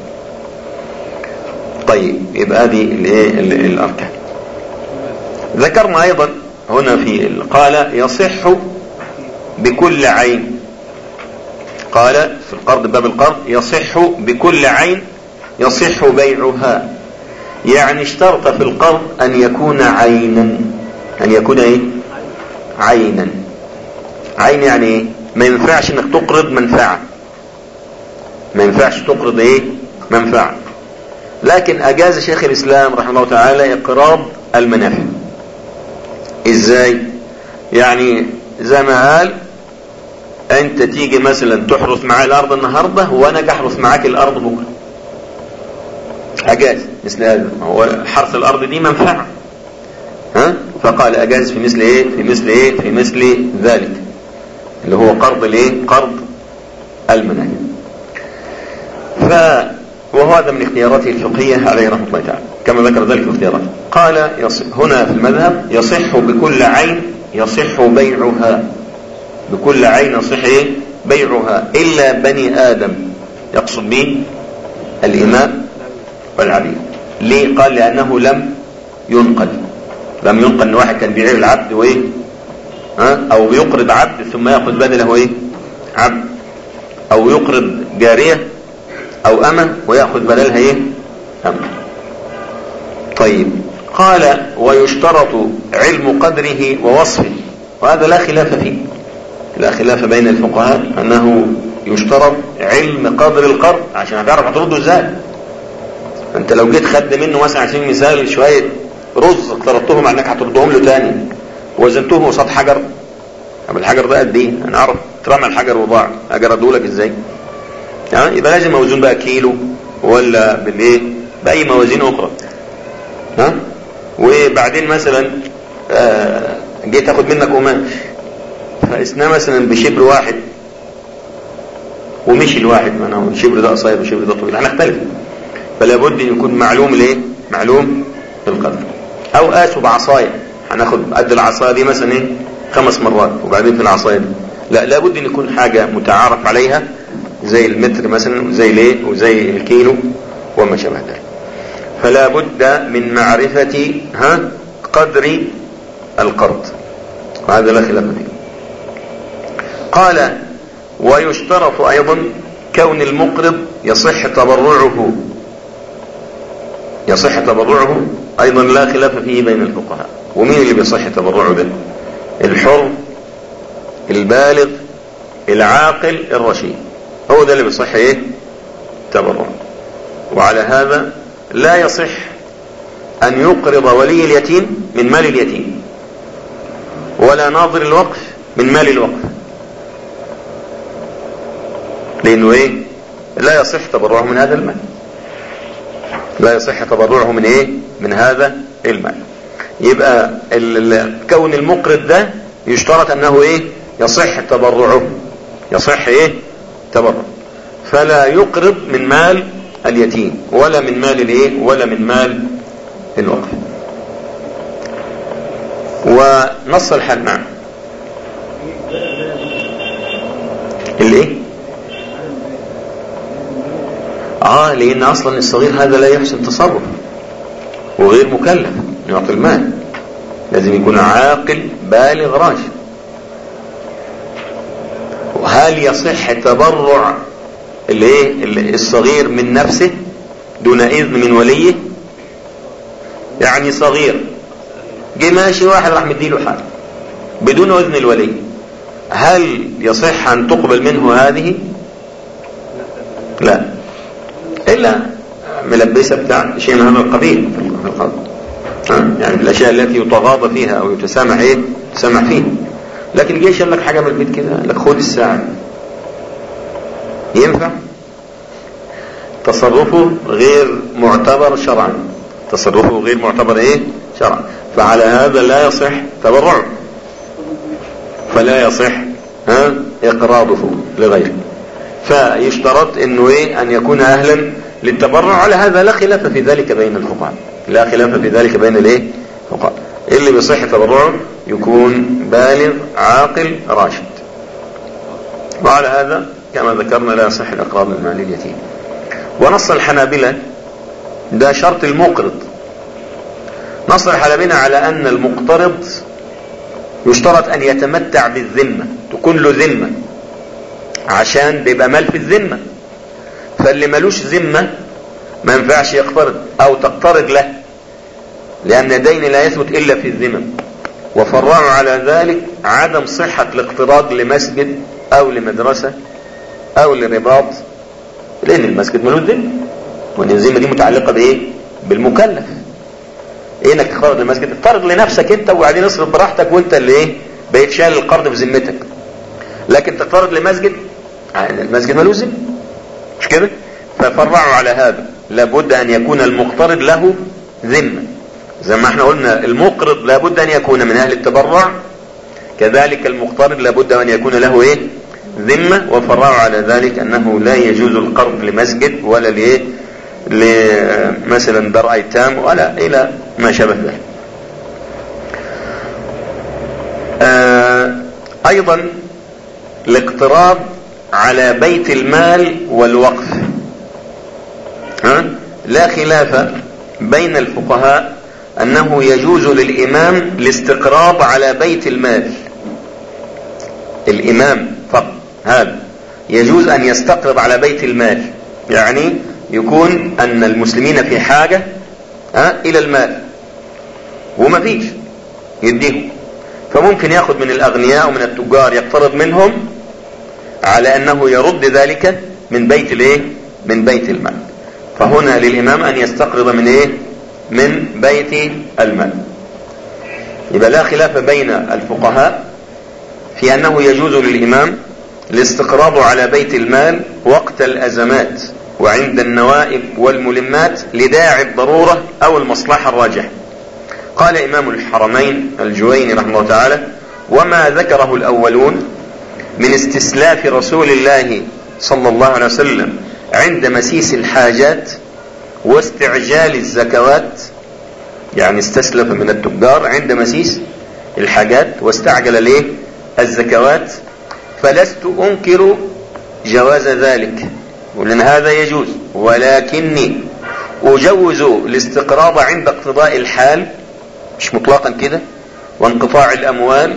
طيب، يبقى دي الايه الاركان. ذكرنا ايضا هنا في قال يصح بكل عين. قال في القرض باب القرض يصح بكل عين يصح بيعها. يعني اشترط في القرض ان يكون عينا، ان يكون ايه عينا. عين يعني ايه؟ ما ينفعش انك تقرض منفعة، ما ينفعش تقرض ايه منفعة. لكن اجاز شيخ الاسلام رحمه الله تعالى اقراض المنافع. ازاي؟ يعني زي ما قال انت تيجي مثلا تحرث معايا الارض النهاردة وانا احرث معاك الارض بكرة، اجاز مثل هذا. هو حرث الارض دي منفعة، ها؟ فقال اجاز في مثل ايه في مثل ايه في مثل ذلك اللي هو قرض الايه قرض المنافع. ف وهو هذا من اختياراته الفقهية عليه رحمة الله تعالى كما ذكر ذلك في اختياراته. قال يصح هنا في المذهب يصح بكل عين يصح بيعها، بكل عين يصح ايه بيعها الا بني ادم، يقصد به الاماء والعبيد. ليه؟ قال لانه لم ينقل لم ينقل ان واحد كان بيعير العبد وايه ها او بيقرض عبد ثم ياخذ بدله ايه عبد، او يقرض جارية او امة وياخذ بدلها ايه امة. طيب، قال ويشترط علم قدره ووصفه، وهذا لا خلاف فيه، لا خلاف بين الفقهاء انه يشترط علم قدر القرض عشان هتعرف هترده ازاي. انت لو جيت خد منه مثلا عشان مثال شوية رز اقترضتهم عنك هتردهم له تاني وزنتهم قصاد حجر، طب الحجر ده قد ايه؟ انا اعرف ترمى الحجر وضاع اجرده لك ازاي؟ يعني يبقى لازم موزون بقى كيلو ولا بالايه باي موازين اخرى. ها وبعدين مثلا آه جيت تاخد منك قماش فقسناه مثلا بشبر واحد ومشي الواحد، ما انا الشبر ده قصير والشبر ده طويل هنختلف، فلا بد ان يكون معلوم الايه معلوم القدر. او قاسوا بعصايه، هناخد قد العصايه دي مثلا ايه خمس مرات وبعدين في العصايه دي، لا لابد ان يكون حاجه متعارف عليها زي المتر مثلا وزي الايه وزي الكيلو وما شابه ذلك. فلا بد من معرفه ها قدر القرض، وهذا لا خلاف فيه. قال ويشترط ايضا كون المقرض يصح تبرعه، يصح تبرعه ايضا لا خلاف فيه بين الفقهاء. ومين اللي بيصح تبرعه ده؟ الحر البالغ العاقل الرشيد، هو ده اللي بيصح ايه تبرعه. وعلى هذا لا يصح ان يقرض ولي اليتيم من مال اليتيم ولا ناظر الوقف من مال الوقف، لانه ايه لا يصح تبرعه من هذا المال، لا يصح تبرعه من ايه من هذا المال. يبقى كون المقرض ده يشترط انه ايه يصح تبرعه، يصح ايه تبرع، فلا يقرض من مال اليتيم ولا من مال الايه ولا من مال الوقف. ونص الحال معه الايه اه لان اصلا الصغير هذا لا يحسن تصرف وغير مكلف يعطي المال، لازم يكون عاقل بالغ راشد. وهل يصح تبرع الايه الصغير من نفسه دون اذن من وليه؟ يعني صغير جه ماشي واحد راح مديله حاجه بدون اذن الولي، هل يصح ان تقبل منه هذه؟ لا، الا ملبسه بتاع شيء من هذا القبيل في القلب، يعني الاشياء التي يتغاضى فيها او يتسامح ايه يتسامح فيها. لكن جيش قال لك حاجه من البيت كده، قال لك خد الساعه، ينفع؟ تصرفه غير معتبر شرعا، تصرفه غير معتبر ايه شرعا، فعلى هذا لا يصح تبرعه، فلا يصح ها اقراضه لغيره. فيشترط انه ايه ان يكون اهلا للتبرع. على هذا لا خلاف في ذلك بين الفقهاء، لا خلاف في ذلك بين الايه الفقهاء. اللي بيصح تبرعه يكون بالغ عاقل راشد. وعلى هذا كما ذكرنا لا يصح الاقراض من مال اليتيم. ونص الحنابلة ده شرط المقرض، نص الحنابلة على ان المقترض يشترط ان يتمتع بالذمة، تكون له ذمة عشان بيبقى مال في الذمة، فاللي ملوش ذمة ما ينفعش يقترض او تقترض له، لان الدين لا يثبت الا في الذمة. وفرعوا على ذلك عدم صحة الاقتراض لمسجد او لمدرسة او لرباط، لان المسجد ملوش ذمة، وان الذمة دي متعلقة بايه بالمكلف. ايه انك تقترض للمسجد؟ اقترض لنفسك انت وبعدين اصرف براحتك وانت اللي ايه بقيت شايل القرض في ذمتك. لكن تقترض لمسجد، المسجد ملوش ذمة، مش كده؟ ففرعوا على هذا لابد ان يكون المقترض له ذمة، زي ما احنا قلنا المقرض لابد ان يكون من اهل التبرع، كذلك المقترض لابد ان يكون له ايه ذمة. وفرعوا على ذلك انه لا يجوز القرض لمسجد ولا لايه لمثلا دار ايتام ولا الى ما شابه ذلك. آه ايضا الاقتراض على بيت المال والوقف، ها؟ لا خلاف بين الفقهاء انه يجوز للامام الاستقراض على بيت المال، الامام فقط هذا يجوز ان يستقرض على بيت المال، يعني يكون ان المسلمين في حاجة ها الى المال وما فيش يديهم، فممكن ياخذ من الاغنياء ومن التجار يقترض منهم على انه يرد ذلك من بيت الايه من بيت المال. فهنا للامام ان يستقرض من ايه من بيت المال. يبقى لا خلاف بين الفقهاء في أنه يجوز للإمام الاستقراض على بيت المال وقت الأزمات وعند النوائب والملمات لداعي الضرورة أو المصلحة الراجحة. قال إمام الحرمين الجويني رحمه الله تعالى: وما ذكره الأولون من استسلاف رسول الله صلى الله عليه وسلم عند مسيس الحاجات واستعجال الزكوات، يعني استسلف من التجار عند مسيس الحاجات واستعجل ليه الزكوات، فلست أنكر جواز ذلك، ولأن هذا يجوز، ولكني أجوز الاستقراض عند اقتضاء الحال، مش مطلقا كده، وانقطاع الأموال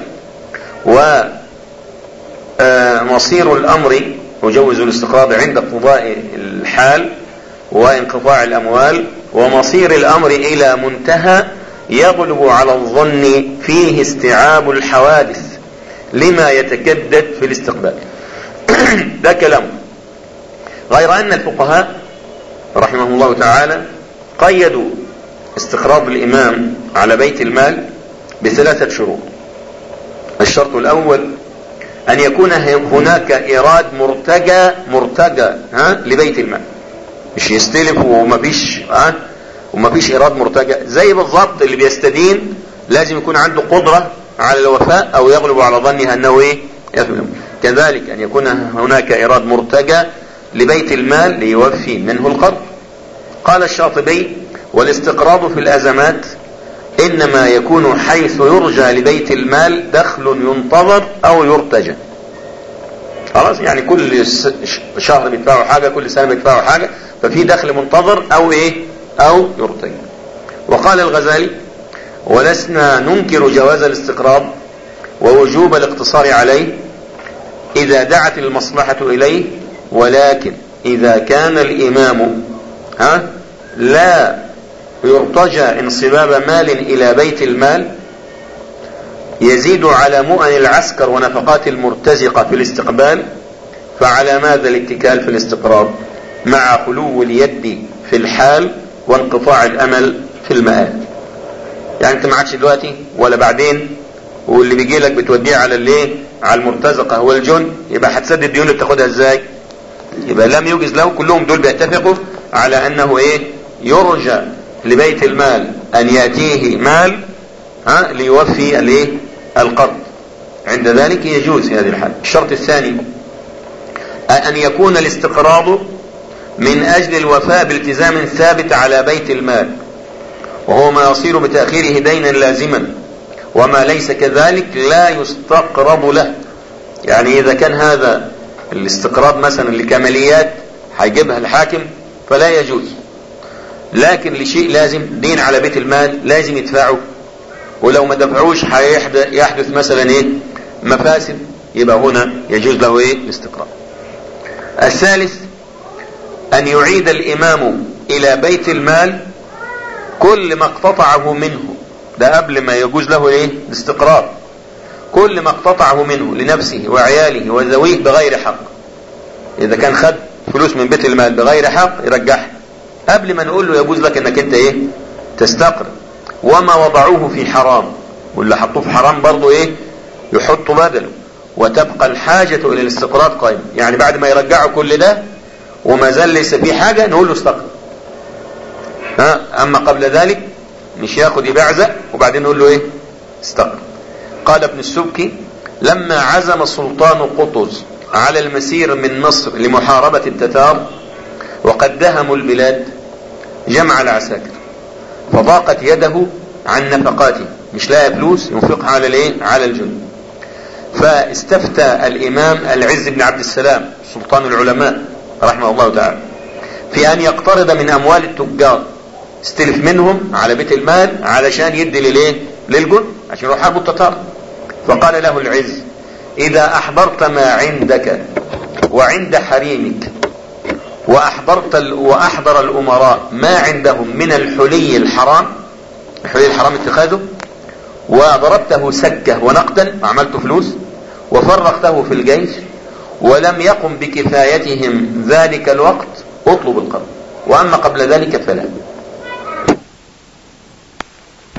ومصير الأمر، أجوز الاستقراض عند اقتضاء الحال وانقطاع الأموال ومصير الأمر إلى منتهى يغلب على الظن فيه استيعاب الحوادث لما يتكدد في الاستقبال. ده كلام. غير أن الفقهاء رحمه الله تعالى قيدوا استقراض الإمام على بيت المال بثلاثة شروط. الشرط الأول أن يكون هناك إيراد مرتجى مرتجى ها لبيت المال، مش يستلف ومفيش ها ومفيش إيراد مرتجى، زي بالضبط اللي بيستدين لازم يكون عنده قدرة على الوفاء أو يغلب على ظنها أنه إيه يفهم. كذلك أن يكون هناك إيراد مرتجى لبيت المال ليوفي منه القرض. قال الشاطبي: والاستقراض في الأزمات إنما يكون حيث يرجى لبيت المال دخل ينتظر أو يرتجى. خلاص، يعني كل شهر بيدفعوا حاجة، كل سنة بيدفعوا حاجة، ففي دخل منتظر أو إيه أو يرتجى. وقال الغزالي: ولسنا ننكر جواز الاستقراض ووجوب الاقتصار عليه إذا دعت المصلحة إليه، ولكن إذا كان الإمام ها لا يرتجى انصباب مال إلى بيت المال يزيد على مؤن العسكر ونفقات المرتزقة في الاستقبال، فعلى ماذا الاتكال في الاستقراض مع خلو اليد في الحال وانقطاع الأمل في المآل؟ يعني انت معكش دلوقتي ولا بعدين، واللي بيجي لك بتوديه على الايه على المرتزقة هو الجن، يبقى هتسدد الديون اللي بتاخدها ازاي؟ يبقى لم يجز له. كلهم دول بيتفقوا على انه ايه يرجى لبيت المال ان يأتيه مال ها ليوفي الايه القرض، عند ذلك يجوز في هذه الحال. الشرط الثاني ان يكون الاستقراض من اجل الوفاء بالتزام ثابت على بيت المال، وهو ما يصير بتأخيره دينا لازما، وما ليس كذلك لا يستقرض له. يعني إذا كان هذا الاستقراض مثلا لكماليات هيجيبها الحاكم فلا يجوز، لكن لشيء لازم دين على بيت المال لازم يدفعه، ولو ما دفعوش هيحدث مثلا ايه مفاسد، يبقى هنا يجوز له ايه الاستقراض. الثالث أن يعيد الإمام إلى بيت المال كل ما اقتطعه منه، ده قبل ما يجوز له ايه الاستقراض، كل ما اقتطعه منه لنفسه وعياله وذويه بغير حق. اذا كان خد فلوس من بيت المال بغير حق يرجعها قبل ما نقول له يجوز لك انك انت ايه تستقرض. وما وضعوه في حرام، واللي حطوه في حرام برضو ايه يحطوا بدله، وتبقى الحاجة الى الاستقراض قائمة. يعني بعد ما يرجعوا كل ده وما زال ليس فيه حاجة نقول له استقرض، ها اما قبل ذلك مش ياخد يبعزق وبعدين نقول له ايه استقرض. قال ابن السبكي: لما عزم السلطان قطز على المسير من مصر لمحاربة التتار وقد دهموا البلاد جمع العساكر، فضاقت يده عن نفقاته، مش لاقي فلوس ينفقها على الايه على الجند، فاستفتى الامام العز بن عبد السلام سلطان العلماء رحمه الله تعالى في ان يقترض من اموال التجار، استلف منهم على بيت المال علشان يدي للايه للجند عشان يروح حرب التتار. فقال له العز: اذا احضرت ما عندك وعند حريمك واحضرت واحضر الامراء ما عندهم من الحلي الحرام، الحلي الحرام اتخاذه، وضربته سكة ونقدا وعملت فلوس وفرقته في الجيش ولم يقم بكفايتهم ذلك الوقت، اطلب القرض، واما قبل ذلك فلا.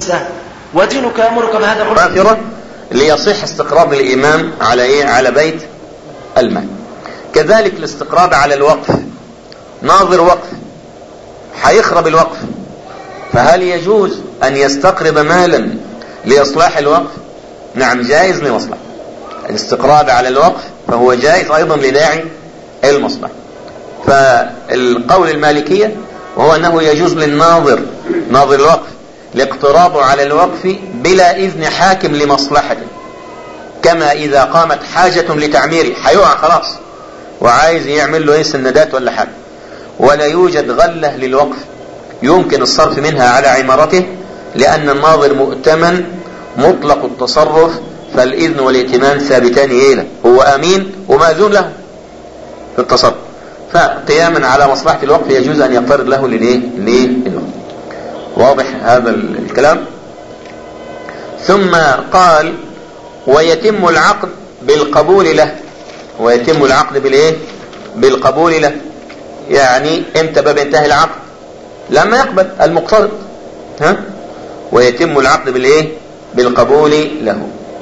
ودينك يأمرك بهذا الرجل وافرة ليصح استقراض الإمام على إيه؟ على بيت المال. كذلك الاستقراض على الوقف، ناظر وقف هيخرب الوقف، فهل يجوز أن يستقرض مالا لإصلاح الوقف؟ نعم جائز لمصلحة. الاستقراض على الوقف فهو جائز أيضا لداعي المصلحة. فالقول المالكية وهو أنه يجوز للناظر ناظر الوقف الاقتراض على الوقف بلا إذن حاكم لمصلحته، كما إذا قامت حاجة لتعميره، حيوقع خلاص وعايز يعمل له ايه سندات ولا حاجة، ولا يوجد غلة للوقف يمكن الصرف منها على عمارته، لأن الناظر مؤتمن مطلق التصرف، فالإذن والائتمان ثابتان إليه، هو أمين ومأذون له في التصرف، فقياما على مصلحة الوقف يجوز أن يقترض له للإيه؟ للوقف. واضح هذا الكلام؟ ثم قال ويتم العقد بالقبول له. ويتم العقد بالإيه؟ بالقبول له. يعني امتى بقى بينتهي العقد؟ لما يقبل المقترض، ها؟ ويتم العقد بالإيه؟ بالقبول له.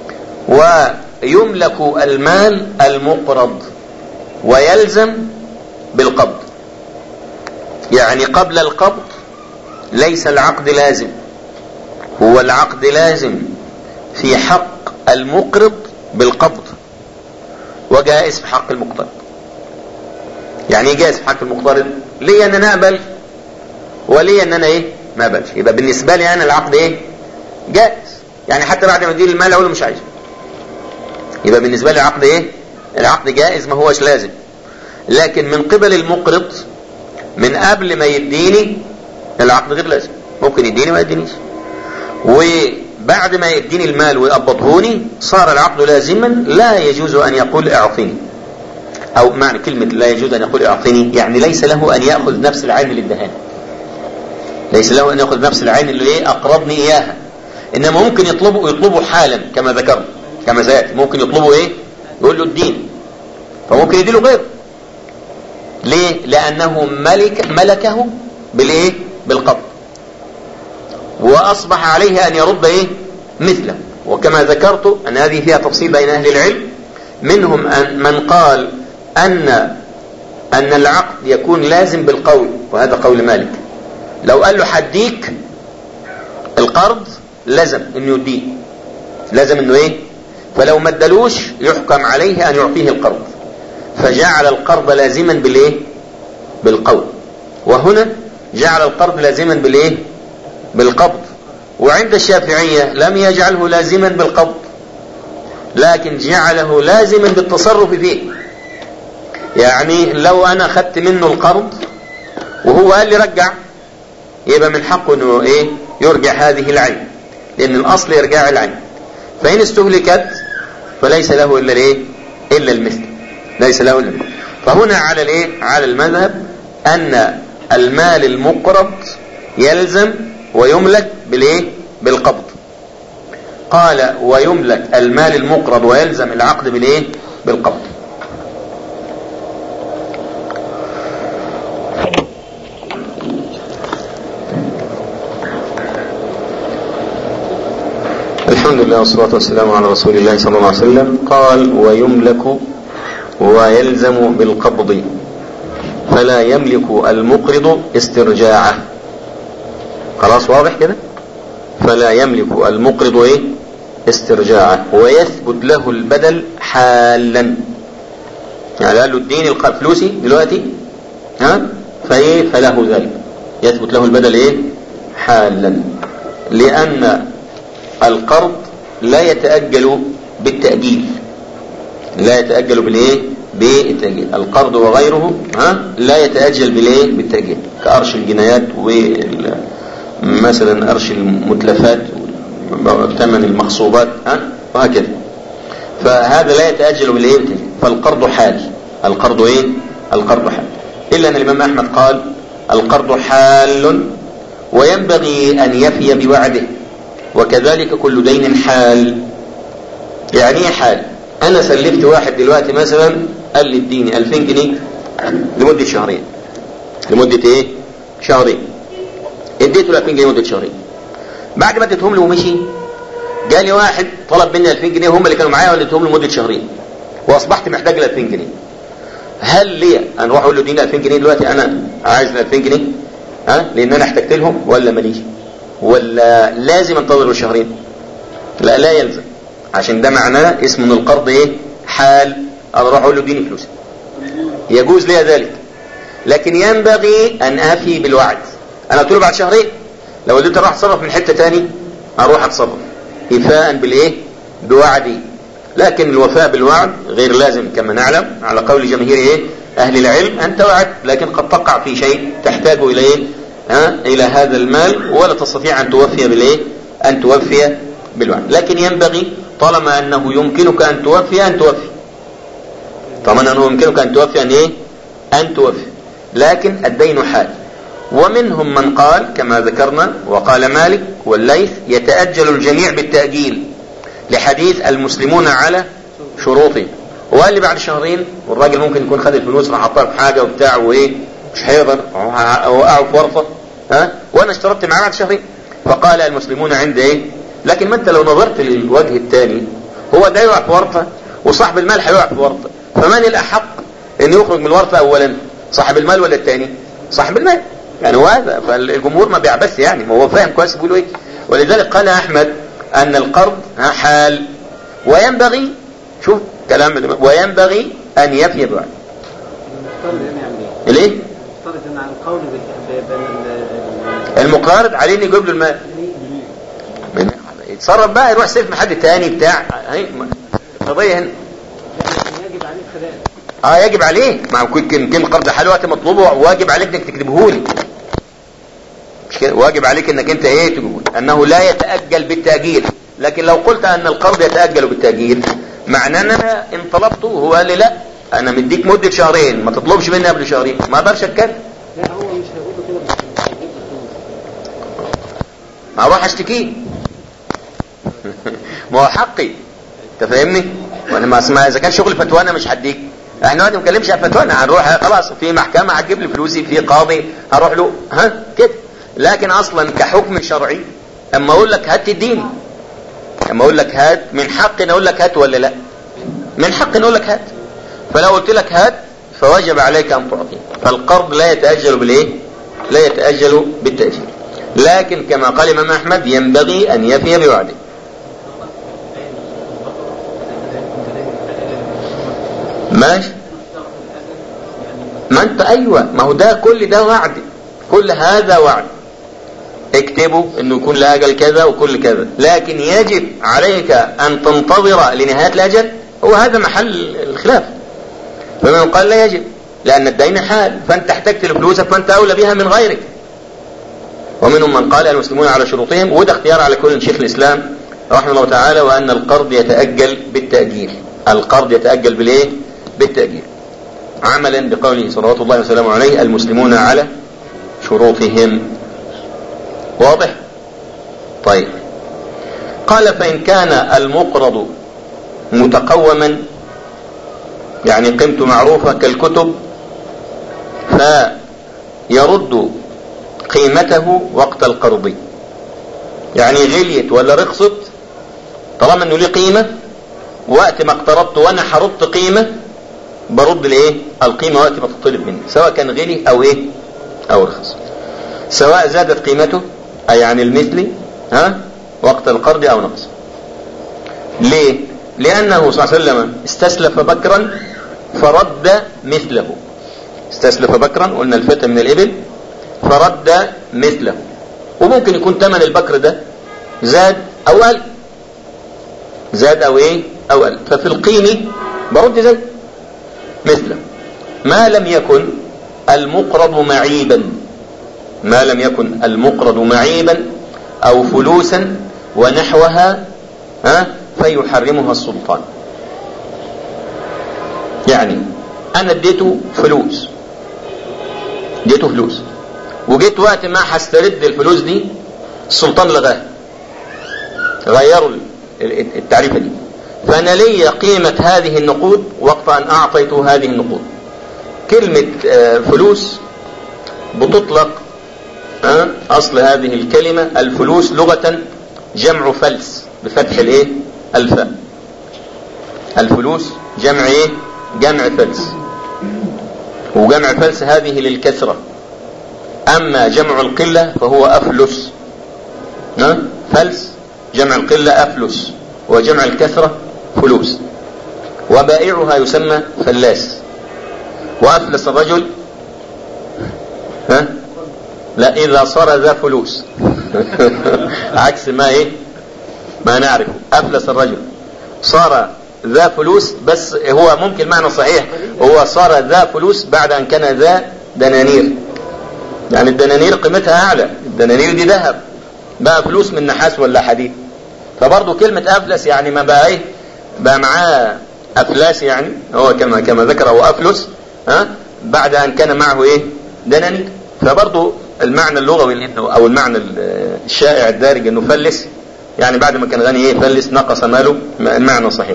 ويملك المال المقرض ويلزم بالقبض، يعني قبل القبض ليس العقد لازم، هو العقد لازم في حق المقرض بالقبض، وجائز في حق المقترض. يعني ايه جائز في حق المقترض؟ ليه ان انا اقبل وليه ان انا ايه ما اقبلش، يبقى بالنسبه لي انا العقد ايه جائز، يعني حتى بعد ما اديني المال اقول له مش عايزه، يبقى بالنسبه لي العقد ايه العقد جائز ما هوش لازم. لكن من قبل المقرض من قبل ما يديني العقد غير لازم، ممكن يديني ما يدينيش، وبعد ما يديني المال ويقبضهوني صار العقد لازما، لا يجوز ان يقول اعطيني، او معنى كلمة لا يجوز ان يقول اعطيني يعني ليس له ان يأخذ نفس العين للدهان، ليس له ان يأخذ نفس العين اللي ايه اقرضني اياها، انما ممكن يطلبه يطلبه حالا كما ذكرنا كما سيأتي، ممكن يطلبه ايه يقول له الدين، فممكن يديله غيره. ليه؟ لانه ملك ملكه بالايه بالقبض، واصبح عليه ان يرد ايه مثله. وكما ذكرت ان هذه فيها تفصيل بين اهل العلم، منهم أن من قال ان ان العقد يكون لازم بالقول، وهذا قول مالك، لو قال له حديك القرض لازم انه يديه، لازم انه ايه، فلو ما ادالوش يحكم عليه ان يعطيه القرض، فجعل القرض لازما بالايه بالقول. وهنا جعل القرض لازما بالايه بالقبض. وعند الشافعية لم يجعله لازما بالقبض، لكن جعله لازما بالتصرف فيه. يعني لو انا خدت منه القرض وهو قال لي رجع، يبقى من حقه انه ايه يرجع هذه العين، لان الاصل ارجاع العين، فان استهلكت فليس له الا الايه الا المثل، ليس له الا المثل. فهنا على الايه على المذهب ان المال المقرض يلزم ويملك بالايه بالقبض. قال ويملك المال المقرض ويلزم العقد بالايه بالقبض. الحمد لله والصلاة والسلام على رسول الله صلى الله عليه وسلم. قال ويملك ويلزم بالقبض، فلا يملك المقرض استرجاعه. خلاص واضح كده؟ فلا يملك المقرض ايه استرجاعه، ويثبت له البدل حالا. يعني قال له اديني فلوسي دلوقتي ها فايه فله ذلك، يثبت له البدل ايه حالا، لان القرض لا يتأجل بالتأجيل، لا يتأجل بالايه بالتأجيل. القرض وغيره ها لا يتأجل بالايه بالتأجيل، كأرش الجنايات ومثلا أرش المتلفات ثمن المخصوبات ها وهكذا، فهذا لا يتأجل بالايه بالتأجيل. فالقرض حال، القرض ايه القرض حال، إلا أن الإمام أحمد قال القرض حال وينبغي أن يفي بوعده، وكذلك كل دين حال. يعني ايه حال؟ انا سلفت واحد دلوقتي مثلا قال لي اديني ألفين جنيه لمدة شهرين، لمدة ايه شهرين، اديته ألفين جنيه لمدة شهرين، بعد ما اديتهم له ومشي جالي واحد طلب مني ألفين جنيه هم اللي كانوا معايا واديتهم له مده شهرين واصبحت محتاج ل ألفين جنيه. هل لي ان اروح اقول له اديني ألفين جنيه دلوقتي انا عايز ال ألفين جنيه ها لان انا احتجت لهم ولا ماليش؟ ولا لازم انتظر شهرين؟ لا لا يلزم، عشان ده معناه اسم من القرض ايه؟ حال. اروح اقول له اديني فلوس يجوز لي ذلك، لكن ينبغي ان افي بالوعد. انا قلت له بعد شهرين، لو قلت راح اتصرف من حته تاني اروح اتصرف إفاء بالايه؟ بوعدي. لكن الوفاء بالوعد غير لازم كما نعلم على قول جماهير ايه؟ اهل العلم. انت وعد لكن قد تقع في شيء تحتاج الى ايه؟ ها الى هذا المال ولا تستطيع ان توفي بالايه؟ ان توفي بالوعد. لكن ينبغي طالما انه يمكنك ان توفي ان توفي طالما انه يمكنك ان توفي ان ايه؟ ان توفي. لكن الدين حال. ومنهم من قال كما ذكرنا وقال مالك والليث يتأجل الجميع بالتأجيل لحديث المسلمون على شروطه، وقال لي بعد شهرين والراجل ممكن يكون خد الفلوس راح حطها في حاجه وبتاع وايه مش هيقدر اوقعه في ورطه ها وانا اشترطت معاه بعد شهرين. فقال المسلمون عند ايه؟ لكن ما انت لو نظرت للوجه الثاني هو ده يقع في ورطه وصاحب المال هيقع في ورطه، فمن الاحق ان يخرج من الورطه اولا؟ صاحب المال ولا الثاني؟ صاحب المال. يعني هو هذا، فالجمهور ما بيعبث يعني، ما هو فاهم كويس بيقولوا ايه. ولذلك قال احمد ان القرض حال وينبغي، شوف كلام، وينبغي ان يفي بوعد. ليه؟ المقارض عليه ان يجيب له المال يتصرف بقى يروح سيف من حد تاني بتاع القضيه هنا يجب عليه خلاف. اه يجب عليه، ما ممكن كلمه قرض حال وقت مطلوبه واجب عليك انك تكتبه لي، مش كده؟ واجب عليك انك انت ايه تقول انه لا يتاجل بالتاجيل. لكن لو قلت ان القرض يتاجل بالتاجيل معناه ان انا ان طلبته هو قال لي لا انا مديك مده شهرين ما تطلبش مني قبل شهرين، ما اقدرش اتكلم. لا هو مش هيقول له كده، ما اروح اشتكيه ما هو حقي، انت فاهمني؟ وانا ما اسمع اذا كان شغل فتوى انا مش هديك. احنا ما بنتكلمش عن فتوانا، هنروح خلاص في محكمه هتجيب لي فلوسي، في قاضي هروح له ها كده. لكن اصلا كحكم شرعي اما اقول لك هات تديني، اما اقول لك هات من حق ان اقول لك هات ولا لا؟ من حق ان اقول لك هات. فلو قلت لك هات فوجب عليك ان تعطي. فالقرض لا يتاجل بالايه؟ لا يتاجل بالتاجيل. لكن كما قال الامام احمد ينبغي ان يفي بوعده. ماشي، ما انت ايوه، ما هو ده كل ده وعد، كل هذا وعد. اكتبوا انه يكون لاجل كذا وكل كذا، لكن يجب عليك ان تنتظر لنهايه الاجل، هو هذا محل الخلاف. فمن قال لا يجب لان الدين حال، فانت احتجت لفلوسك فانت اولى بها من غيرك. ومنهم من قال المسلمون على شروطهم، وده اختيار على كل شيخ الاسلام رحمه الله تعالى، وان القرض يتاجل بالتاجيل. القرض يتاجل بالايه؟ بالتاجيل، عملا بقوله صلوات الله وسلامه عليه المسلمون على شروطهم. واضح؟ طيب، قال فإن كان المقرض متقوما يعني قيمته معروفة كالكتب فيرد قيمته وقت القرض. يعني غليت ولا رخصت طالما انه ليه قيمة وقت ما اقترضت وانا حرضت قيمة برد الايه؟ القيمة وقت ما تطلب مني، سواء كان غلي او ايه او رخص، سواء زادت قيمته اي عن المثل ها وقت القرض او نقص. ليه؟ لانه صلى الله عليه وسلم استسلف بكرا فرد مثله. استسلف بكرا قلنا الفتى من الابل فرد مثله، وممكن يكون ثمن البكر ده زاد او قل، زاد او ايه او قل، ففي القيمة برد زي مثله ما لم يكن المقرض معيبا، ما لم يكن المقرض معيبا او فلوسا ونحوها ها فيحرمها السلطان. يعني انا اديته فلوس اديته فلوس وجيت وقت ما هسترد الفلوس دي السلطان لغاها، غيروا التعريفة دي، فانا لي قيمة هذه النقود وقت ان اعطيته هذه النقود. كلمة فلوس بتطلق أه؟ أصل هذه الكلمة الفلوس لغة جمع فلس بفتح الايه الفاء. الفلوس جمع ايه جمع فلس، وجمع فلس هذه للكثرة. أما جمع القلة فهو أفلس. أه؟ فلس جمع القلة أفلس، وجمع الكثرة فلوس. وبائعها يسمى فلاس. وأفلس الرجل ها لا إذا صار ذا فلوس عكس ما إيه ما نعرفه. أفلس الرجل صار ذا فلوس، بس هو ممكن معنى صحيح هو صار ذا فلوس بعد أن كان ذا دنانير. يعني الدنانير قيمتها أعلى، الدنانير دي ذهب، بقى فلوس من نحاس ولا حديد. فبرضه كلمة أفلس يعني ما بقى إيه بقى معاه أفلاس، يعني هو كما كما ذكر هو أفلس ها بعد أن كان معه إيه دنانير. فبرضه المعنى اللغوي أو المعنى الشائع الدارج إنه فلس، يعني بعد ما كان غني إيه فلس نقص ماله، المعنى صحيح.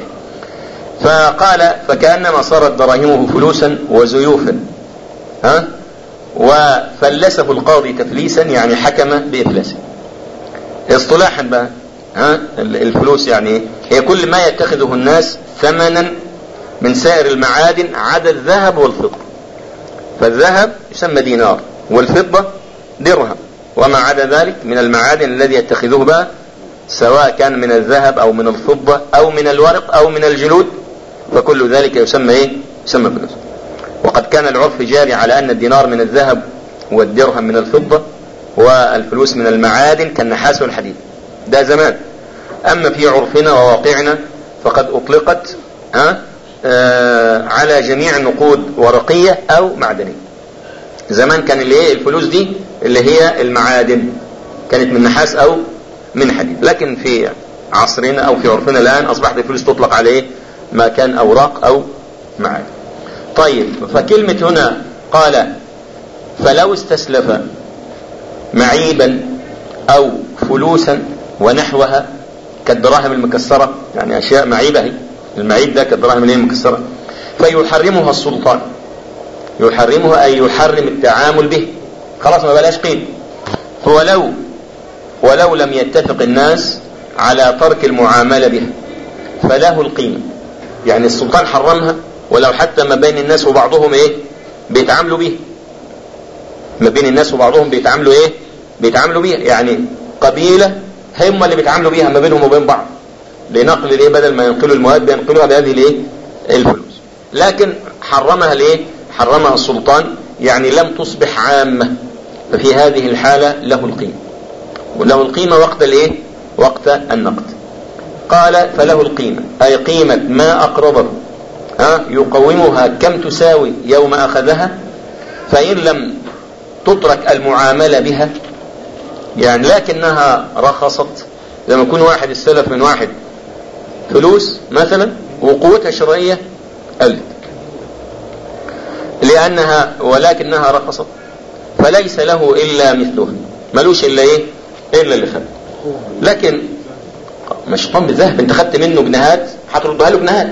فقال فكأنما صارت دراهمه فلوسا وزيوفا ها وفلسه القاضي تفليسا يعني حكم بإفلاسه. اصطلاحا بقى ها الفلوس يعني هي كل ما يتخذه الناس ثمنا من سائر المعادن عدا الذهب والفضة. فالذهب يسمى دينار والفضة درهم، وما عدا ذلك من المعادن الذي يتخذوه بقى سواء كان من الذهب أو من الفضة أو من الورق أو من الجلود، فكل ذلك يسمى إيه يسمى فلوس. وقد كان العرف جاري على أن الدينار من الذهب والدرهم من الفضة والفلوس من المعادن كالنحاس والحديد، ده زمان. أما في عرفنا وواقعنا فقد أطلقت ها آه على جميع النقود ورقية أو معدنية. زمان كان اللي هي الفلوس دي اللي هي المعادن كانت من نحاس أو من حديد، لكن في عصرنا أو في عرفنا الآن أصبحت الفلوس تطلق عليه ما كان أوراق أو معادن. طيب فكلمة هنا قال فلو استسلف معيبا أو فلوسا ونحوها كالدراهم المكسرة، يعني أشياء معيبة هي المعيب ده كالدراهم المكسرة، فيحرمها السلطان. يحرمها أي يحرم التعامل به، خلاص ما بلاش قيمة. ولو ولو لم يتفق الناس على ترك المعاملة بها فله القيمة. يعني السلطان حرمها ولو حتى ما بين الناس وبعضهم ايه بيتعاملوا بيه، ما بين الناس وبعضهم بيتعاملوا ايه بيتعاملوا بيها، يعني قبيلة هم اللي بيتعاملوا بيها ما بينهم وبين بعض لنقل الايه بدل ما ينقلوا المواد بينقلوها بهذه الايه الفلوس. لكن حرمها الايه حرمها السلطان، يعني لم تصبح عامة، ففي هذه الحالة له القيمة. وله القيمة وقت الايه وقت النقد. قال فله القيمة أي قيمة ما أقرضه ها يقومها كم تساوي يوم أخذها، فإن لم تترك المعاملة بها يعني لكنها رخصت، لما يكون واحد استلف من واحد فلوس مثلا وقوتها الشرعية قلت لأنها ولكنها رخصت فليس له إلا مثلها، ملوش إلا إيه إلا اللي خد. لكن مش قام بالذهب انت خدت منه جنيهات هتردها له جنيهات.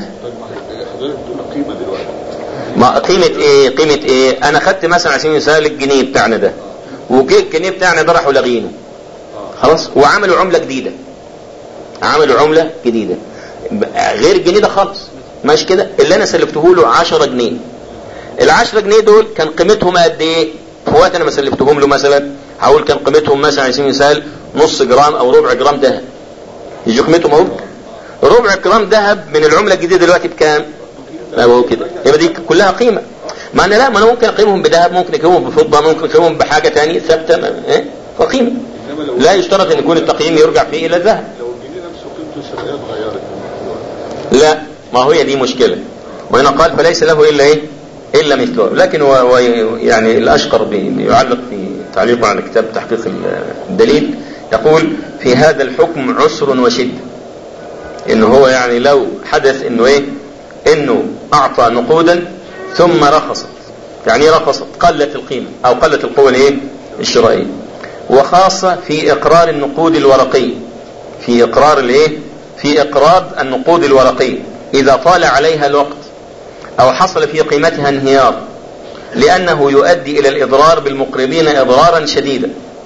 ما قيمة ايه قيمة ايه انا خدت مثلا على سبيل المثال الجنيه بتاعنا ده، وجي الجنيه بتاعنا ده راحوا لاغينه خلاص وعملوا عملة جديدة، عملوا عملة جديدة غير الجنيه ده خالص، ماشي كده. اللي انا سلفته له عشرة جنيه، العشرة جنيه دول كان قيمتهم قد ايه في وقت انا ما سلفتهم له؟ مثلا هقول كان قيمتهم مثلا على سبيل المثال نص جرام او ربع جرام ذهب، يجي قيمتهم اهو ربع جرام ذهب من العملة الجديدة دلوقتي بكام؟ ما هو كده، يبقى دي كلها قيمة. ما انا لا ما انا ممكن اقيمهم بذهب، ممكن اقيمهم بفضة، ممكن اقيمهم بحاجة تانية ثابتة ايه فقيمة. لا يشترط ان يكون التقييم يرجع فيه الى الذهب. لو الجنيه نفسه قيمته الشرعية اتغيرت لا ما هو هي دي مشكلة. وهنا قال فليس له الا ايه الا مثله. لكن هو يعني الاشقر بيعلق في تعليقه على كتاب تحقيق الدليل يقول في هذا الحكم عسر وشدة، انه هو يعني لو حدث انه ايه انه اعطى نقودا ثم رخصت، يعني رخصت قلت القيمة او قلت القوة الايه الشرائية. وخاصة في اقرار النقود الورقية، في اقرار الايه في اقراض النقود الورقية اذا طال عليها الوقت او حصل في قيمتها انهيار، لانه يؤدي الى الاضرار بالمقرضين اضرارا شديدا.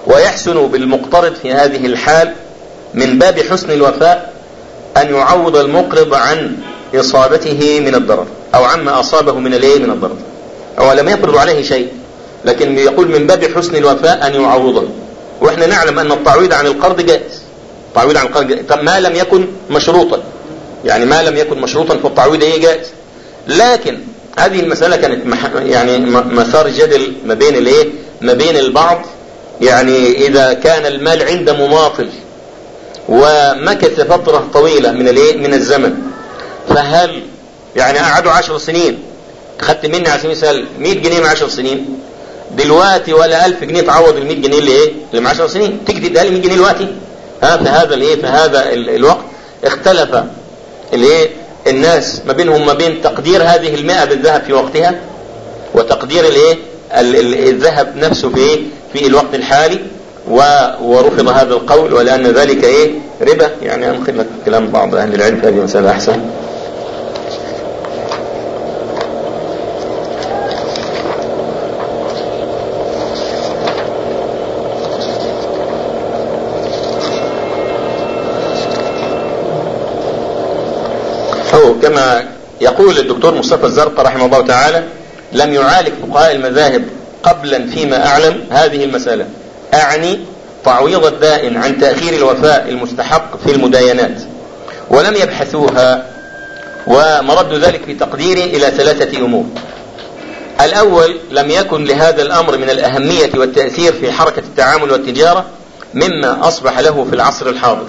ويحسن بالمقترض في هذه الحال من باب حسن الوفاء أن يعوض المقرض عن إصابته من الضرر أو عما أصابه من الايه من الضرر. هو لم يقرض عليه شيء، لكن يقول من باب حسن الوفاء أن يعوضه. وإحنا نعلم أن التعويض عن القرض جائز، التعويض عن القرض جائز. طب ما لم يكن مشروطا، يعني ما لم يكن مشروطا فالتعويض ايه جائز. لكن هذه المسألة كانت يعني مثار جدل ما بين الايه ما بين البعض. يعني إذا كان المال عند مماطل ومكث فترة طويلة من الايه من الزمن، فهل يعني قعدوا عشر سنين، خدت مني على سبيل المثال مئة جنيه من عشر سنين، دلوقتي ولا ألف جنيه تعوض ال مئة جنيه اللي ايه اللي من عشر سنين، تيجي تديها لي مئة جنيه دلوقتي؟ ها في هذا الايه في هذا الوقت اختلف الايه الناس ما بينهم ما بين تقدير هذه المئة بالذهب في وقتها وتقدير الايه الذهب نفسه في ايه في الوقت الحالي، ورفض هذا القول ولأن ذلك ايه ربا. يعني انقل لك كلام بعض اهل العلم في هذه المسألة احسن. كما يقول الدكتور مصطفى الزرقاء رحمه الله تعالى: لم يعالج فقهاء المذاهب قبلا فيما أعلم هذه المسألة، أعني تعويض الدائن عن تأخير الوفاء المستحق في المداينات، ولم يبحثوها. ومرد ذلك في تقديري إلى ثلاثة أمور. الأول: لم يكن لهذا الأمر من الأهمية والتأثير في حركة التعامل والتجارة مما أصبح له في العصر الحاضر.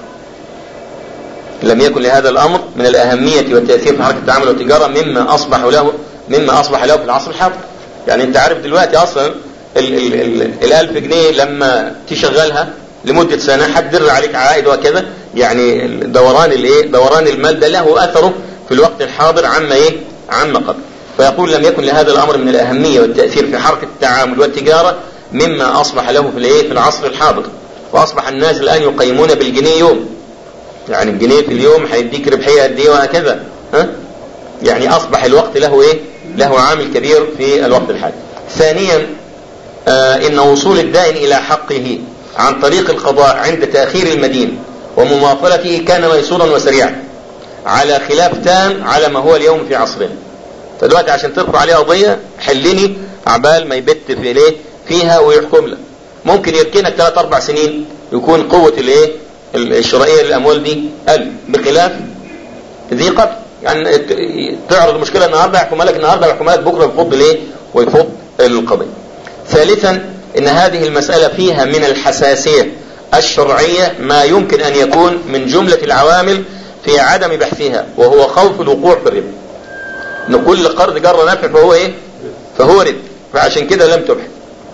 لم يكن لهذا الأمر من الأهمية والتأثير في حركة التعامل والتجارة مما أصبح له مما أصبح له في العصر الحاضر. يعني أنت عارف دلوقتي أصلا ال ال ال الألف جنيه لما تشغلها لمدة سنة حتدر عليك عائد وكذا، يعني دوران الايه دوران المال ده له أثره في الوقت الحاضر عما ايه عما قبل. فيقول: لم يكن لهذا الأمر من الأهمية والتأثير في حركة التعامل والتجارة مما أصبح له في الايه في العصر الحاضر. وأصبح الناس الآن يقيمون بالجنيه يوم، يعني الجنيه في اليوم هيديك ربحية قد ايه وهكذا. ها يعني أصبح الوقت له ايه له عامل كبير في الوقت الحالي. ثانيا: آه إن وصول الدائن إلى حقه عن طريق القضاء عند تأخير المدين ومماطلته كان ميسورا وسريعا، على خلاف تام على ما هو اليوم في عصرنا. فدلوقتي عشان ترفع عليه قضية حلني عبال ما يبت في الايه فيها ويحكم لك، ممكن يركنك ثلاث اربع سنين يكون قوة الايه الشرائية للأموال دي قل، بخلاف ذي قبل. يعني تعرض المشكلة النهاردة يحكم لك النهاردة ويحكم لك بكرة يفض الايه ويفض القضية. ثالثا: إن هذه المسألة فيها من الحساسية الشرعية ما يمكن أن يكون من جملة العوامل في عدم بحثها، وهو خوف الوقوع في الربا. إن كل قرض جر نفع فهو إيه فهو ربا، فعشان كده لم تبحث.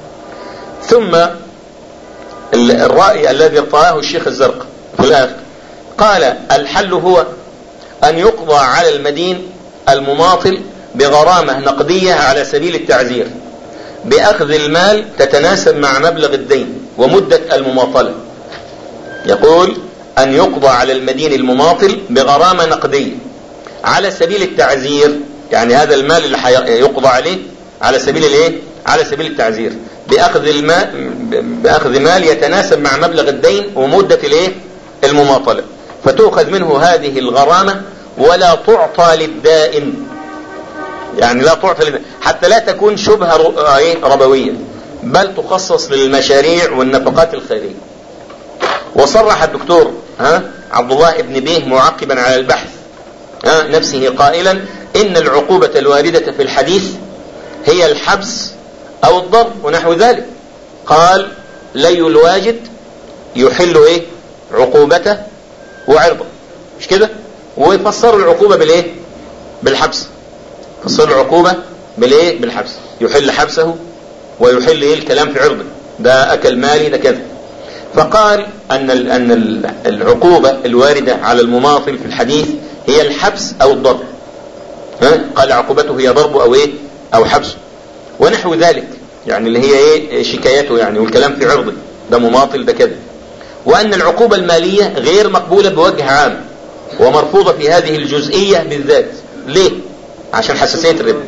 ثم الرأي الذي ارتضاه الشيخ الزرقاء في الآخر قال: الحل هو أن يقضى على المدين المماطل بغرامة نقدية على سبيل التعزير بأخذ المال تتناسب مع مبلغ الدين ومدة المماطلة. يقول: أن يقضى على المدين المماطل بغرامة نقدية على سبيل التعزير، يعني هذا المال اللي يقضى عليه على سبيل الايه على سبيل التعزير بأخذ المال بأخذ مال يتناسب مع مبلغ الدين ومدة الايه المماطلة، فتؤخذ منه هذه الغرامة ولا تعطى للدائن، يعني لا تعطى للدائن حتى لا تكون شبهة ربوية، بل تخصص للمشاريع والنفقات الخيرية. وصرح الدكتور ها عبد الله ابن بيه معقبا على البحث ها نفسه قائلا: إن العقوبة الواردة في الحديث هي الحبس أو الضرب ونحو ذلك. قال: لي الواجد يحل ايه عقوبته وعرضه، مش كده؟ ويفسروا العقوبة بالايه بالحبس، فسروا العقوبة بالايه بالحبس، يحل حبسه ويحل ايه الكلام في عرضه، ده اكل مالي ده كذا. فقال ان ان العقوبة الواردة على المماطل في الحديث هي الحبس او الضرب. ها قال: عقوبته هي ضرب او ايه او حبس ونحو ذلك، يعني اللي هي ايه شكايته يعني والكلام في عرضه، ده مماطل ده كذا. وان العقوبة المالية غير مقبولة بوجه عام ومرفوضة في هذه الجزئية بالذات. ليه؟ عشان حساسية الربا.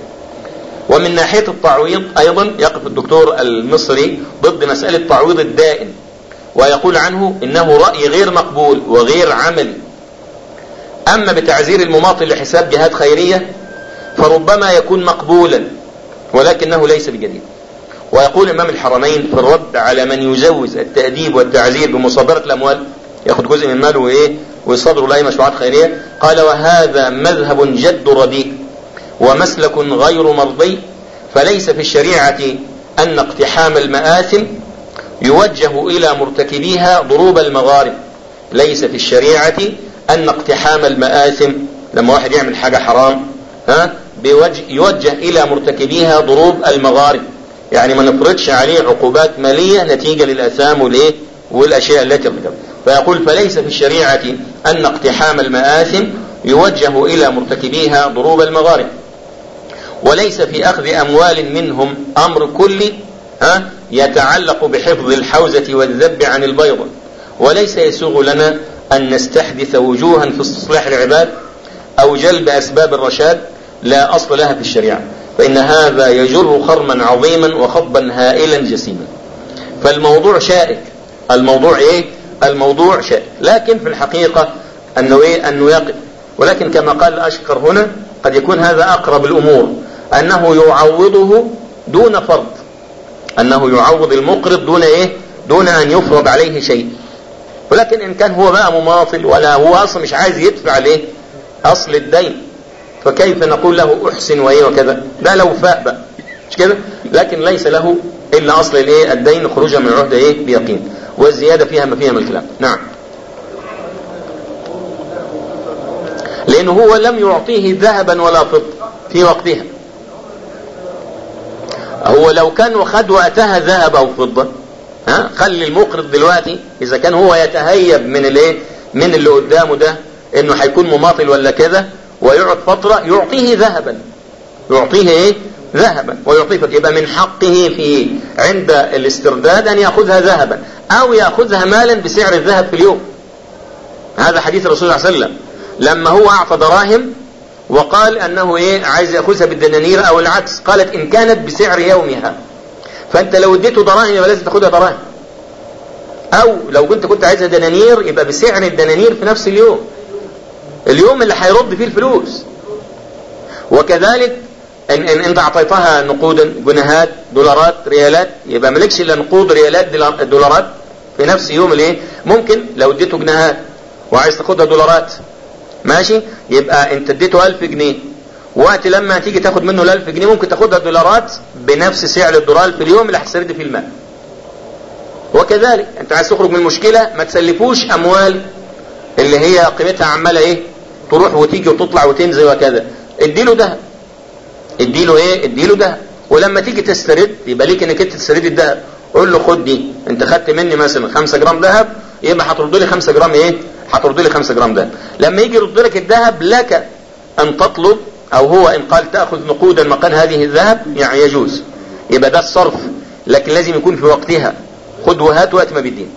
ومن ناحية التعويض ايضا يقف الدكتور المصري ضد مسألة تعويض الدائن ويقول عنه إنه رأي غير مقبول وغير عملي. أما بتعزير المماطل لحساب جهات خيرية فربما يكون مقبولا ولكنه ليس بجديد. ويقول إمام الحرمين في الرد على من يجوز التأديب والتعزير بمصادرة الأموال، يأخذ جزء من ماله وإيه ويصدر له مشروعات خيرية، قال: وهذا مذهب جد رديء ومسلك غير مرضي، فليس في الشريعة أن اقتحام المآثم يوجه إلى مرتكبيها ضروب المغارم. ليس في الشريعة أن اقتحام المآثم، لما واحد يعمل حاجة حرام ها يوجه إلى مرتكبيها ضروب المغارم، يعني ما نفرضش عليه عقوبات مالية نتيجة للأثام والإيه والأشياء التي ارتكبها. فيقول: فليس في الشريعة أن اقتحام المآثم يوجه إلى مرتكبيها ضروب المغارم، وليس في أخذ أموال منهم أمر كلي ها يتعلق بحفظ الحوزة والذب عن البيضة، وليس يسوغ لنا أن نستحدث وجوها في استصلاح العباد أو جلب أسباب الرشاد لا أصل لها في الشريعة، فإن هذا يجر خرما عظيما وخطبا هائلا جسيما. فالموضوع شائك، الموضوع إيه؟ الموضوع شائك، لكن في الحقيقة أنه إيه؟ أنه يقف. ولكن كما قال الأشقر هنا قد يكون هذا أقرب الأمور، أنه يعوضه دون فرض، أنه يعوض المقرض دون إيه؟ دون أن يفرض عليه شيء. ولكن إن كان هو بقى مماطل ولا هو أصلا مش عايز يدفع عليه أصل الدين، فكيف نقول له أحسن وإيه وكذا؟ ده لو فاء بقى مش كده، لكن ليس له إلا أصل الإيه؟ الدين خروجا من العهدة إيه؟ بيقين، والزيادة فيها ما فيها من الكلام. نعم، لأنه هو لم يعطيه ذهبا ولا فضة في وقتها. هو لو كان خد وقتها ذهب أو فضة ها خلي المقرض دلوقتي إذا كان هو يتهيب من الايه من اللي قدامه ده إنه هيكون مماطل ولا كذا ويقعد فترة، يعطيه ذهبا، يعطيه ايه ذهبا ويعطيه، يبقى من حقه في عند الاسترداد أن يأخذها ذهبا أو يأخذها مالا بسعر الذهب في اليوم. هذا حديث الرسول صلى الله عليه وسلم لما هو أعطى دراهم وقال أنه إيه عايز يأخذها بالدنانير أو العكس، قالت إن كانت بسعر يومها. فأنت لو اديته دراهم يبقى لازم تأخذها دراهم، أو لو كنت كنت عايزها دنانير يبقى بسعر الدنانير في نفس اليوم، اليوم اللي هيرد فيه الفلوس. وكذلك إن, إن أنت أعطيتها نقودا جنيهات دولارات ريالات يبقى ملكش إلا نقود ريالات دولارات في نفس يوم الايه. ممكن لو اديته جنيهات وعايز تاخدها دولارات ماشي، يبقى انت اديته ألف جنيه، وقت لما تيجي تاخد منه الألف جنيه ممكن تاخدها دولارات بنفس سعر الدولار في اليوم اللي هتسرد فيه المال. وكذلك انت عايز تخرج من المشكلة ما تسلفوش اموال اللي هي قيمتها عمالة ايه تروح وتيجي وتطلع وتنزل وكذا، اديله دهب، اديله ايه اديله دهب، ولما تيجي تسترد يبقى ليك انك انت تسترد الدهب، قول له خد دي انت خدت مني مثلا خمسة جرام دهب، يبقى هترد لي خمسة جرام ايه هترد لي خمسة جرام دهب. لما يجي يرد لك الذهب لك ان تطلب، او هو ان قال تأخذ نقودا مكان هذه الذهب يعني يجوز، يبقى ده الصرف، لكن لازم يكون في وقتها، خد وهات وقت ما بالدين.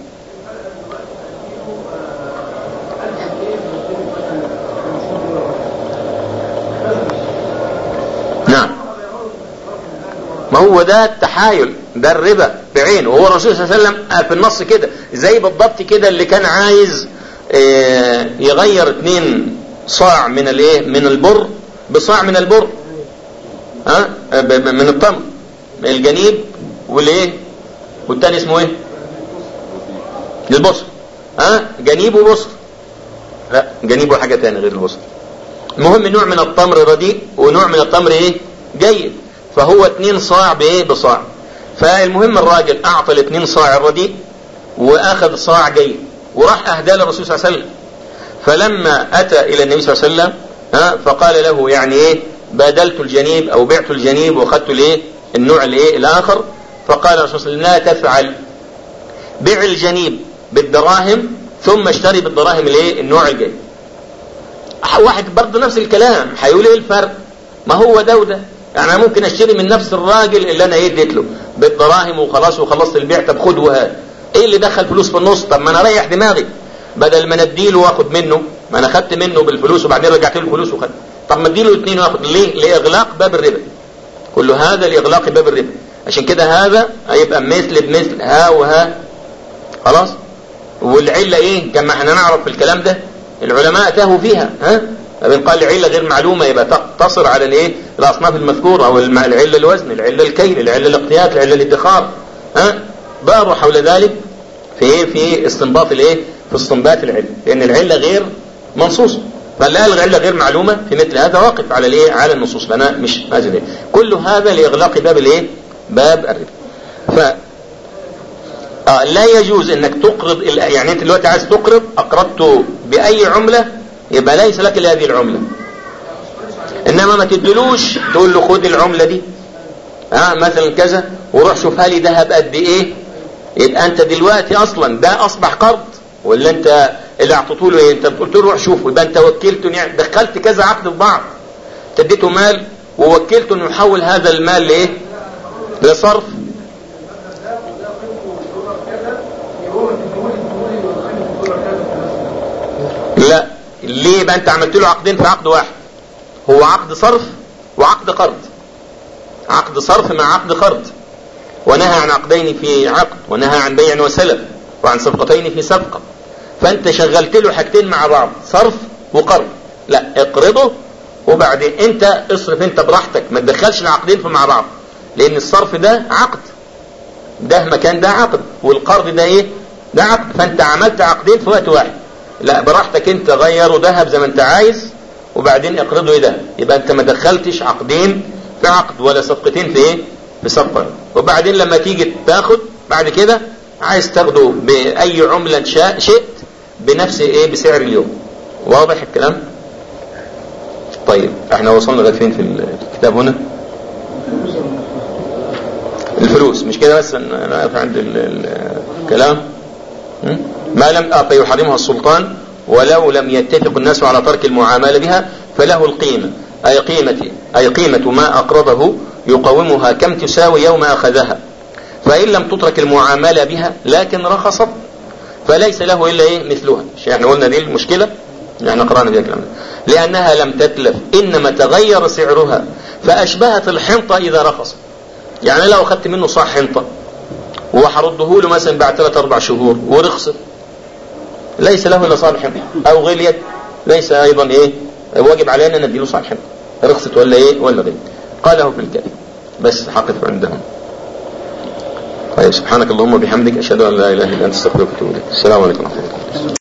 نعم، ما هو ده التحايل، ده الربا بعينه، وهو الرسول صلى الله عليه وسلم في النص كده زي بالضبط كده اللي كان عايز يغير اتنين صاع من الايه من البر بصاع من البر ها من التمر، الجنيب والايه والتاني اسمه ايه البصر، ها جنيب وبصر، لا جنيب وحاجه ثانيه غير البصر. المهم نوع من التمر رديء ونوع من التمر ايه جيد، فهو اتنين صاع بايه بصاع. فالمهم الراجل اعطى الاثنين صاع الرديء واخذ صاع جيد وراح اهدى للرسول صلى الله عليه وسلم. فلما اتى الى النبي صلى الله عليه وسلم ها فقال له يعني ايه بادلت الجنيب او بعت الجنيب واخذت الايه النوع الايه الاخر. فقال الرسول صلى الله عليه وسلم لا تفعل، بيع الجنيب بالدراهم ثم اشتري بالدراهم الايه النوع الجيد. واحد برضه نفس الكلام هيقول ايه الفرق؟ ما هو ده وده، يعني انا ممكن اشتري من نفس الراجل اللي انا اديت له بالدراهم وخلاص وخلصت البيع، طب خد وهات، ايه اللي دخل فلوس في النص؟ طب ما انا اريح دماغي بدل ما نديله واخد منه، ما انا خدت منه بالفلوس وبعدين رجعت له الفلوس وخد، طب ما اديله اثنين واخد ليه؟ لاغلاق باب الربا، كل هذا لاغلاق باب الربا. عشان كده هذا هيبقى مثل بمثل ها وها خلاص. والعلة ايه كما احنا نعرف في الكلام ده العلماء تاهوا فيها. ها قال العلة غير معلومة يبقى تقتصر على الايه الاصناف المذكورة، او العلة الوزن، العلة الكيل، العلة الاقتيات، العلة الادخار. ها داروا حول ذلك في ايه في استنباط الايه في استنباط العلة، لان العلة غير منصوص. فلا العلة غير معلومة في مثل هذا واقف على الايه على النصوص، فانا مش ماجد كل هذا لاغلاق باب الايه باب الربا. ف آه لا يجوز انك تقرض، يعني انت دلوقتي عايز تقرض، اقرضته باي عملة يبقى ليس لك الا هذه العملة، انما ما تدلوش تقول له خد العملة دي ها آه مثلا كذا وروح شوفها لي ذهب قد ايه، يبقى انت دلوقتي اصلا ده اصبح قرض، ولا انت اللي اعطيته له ايه؟ انت قلت له روح شوفه، يبقى انت وكلته، يعني دخلت كذا عقد في بعض، اديته مال ووكلته انه يحول هذا المال لايه لصرف. لا ليه بقى انت عملت له عقدين في عقد واحد؟ هو عقد صرف وعقد قرض، عقد صرف مع عقد قرض، ونهى عن عقدين في عقد، ونهى عن بيع وسلف، وعن صفقتين في صفقة. فانت شغلت له حاجتين مع بعض، صرف وقرض. لا اقرضه وبعدين انت اصرف انت براحتك، ما تدخلش العقدين في مع بعض، لان الصرف ده عقد، ده مكان ده عقد، والقرض ده ايه ده عقد، فانت عملت عقدين في وقت واحد. لا براحتك انت غيره ذهب زي ما انت عايز وبعدين اقرضه ايه ده، يبقى انت ما دخلتش عقدين في عقد ولا صفقتين في ايه في صفقة. وبعدين لما تيجي تاخد بعد كده عايز تاخده باي عملة شاء شئت بنفس ايه بسعر اليوم. واضح الكلام؟ طيب احنا وصلنا لغايه فين في الكتاب هنا؟ الفلوس مش كده بس انا عند الكلام ما لم اه فيحرمها السلطان ولو لم يتفق الناس على ترك المعامله بها فله القيمه، اي قيمه اي قيمه ما اقرضه يقومها كم تساوي يوم اخذها، فان لم تترك المعامله بها لكن رخصت فليس له الا ايه مثلها. مش احنا قلنا دي المشكله احنا قرانا بها الكلام ده، لانها لم تتلف انما تغير سعرها فاشبهت الحنطه اذا رخص. يعني لو اخذت منه صاع حنطه وحرده له مثلا بعد ثلاث اربع شهور ورخصت ليس له الا صاع الحنطه، او غليت ليس ايضا ايه واجب علينا ان نديله صاع الحنطه، رخصت ولا ايه ولا غليت. قاله في الكافي بس حقق عندهم. طيب سبحانك اللهم وبحمدك اشهد ان لا اله الا انت استغفرك واتوب اليك. السلام عليكم ورحمه الله.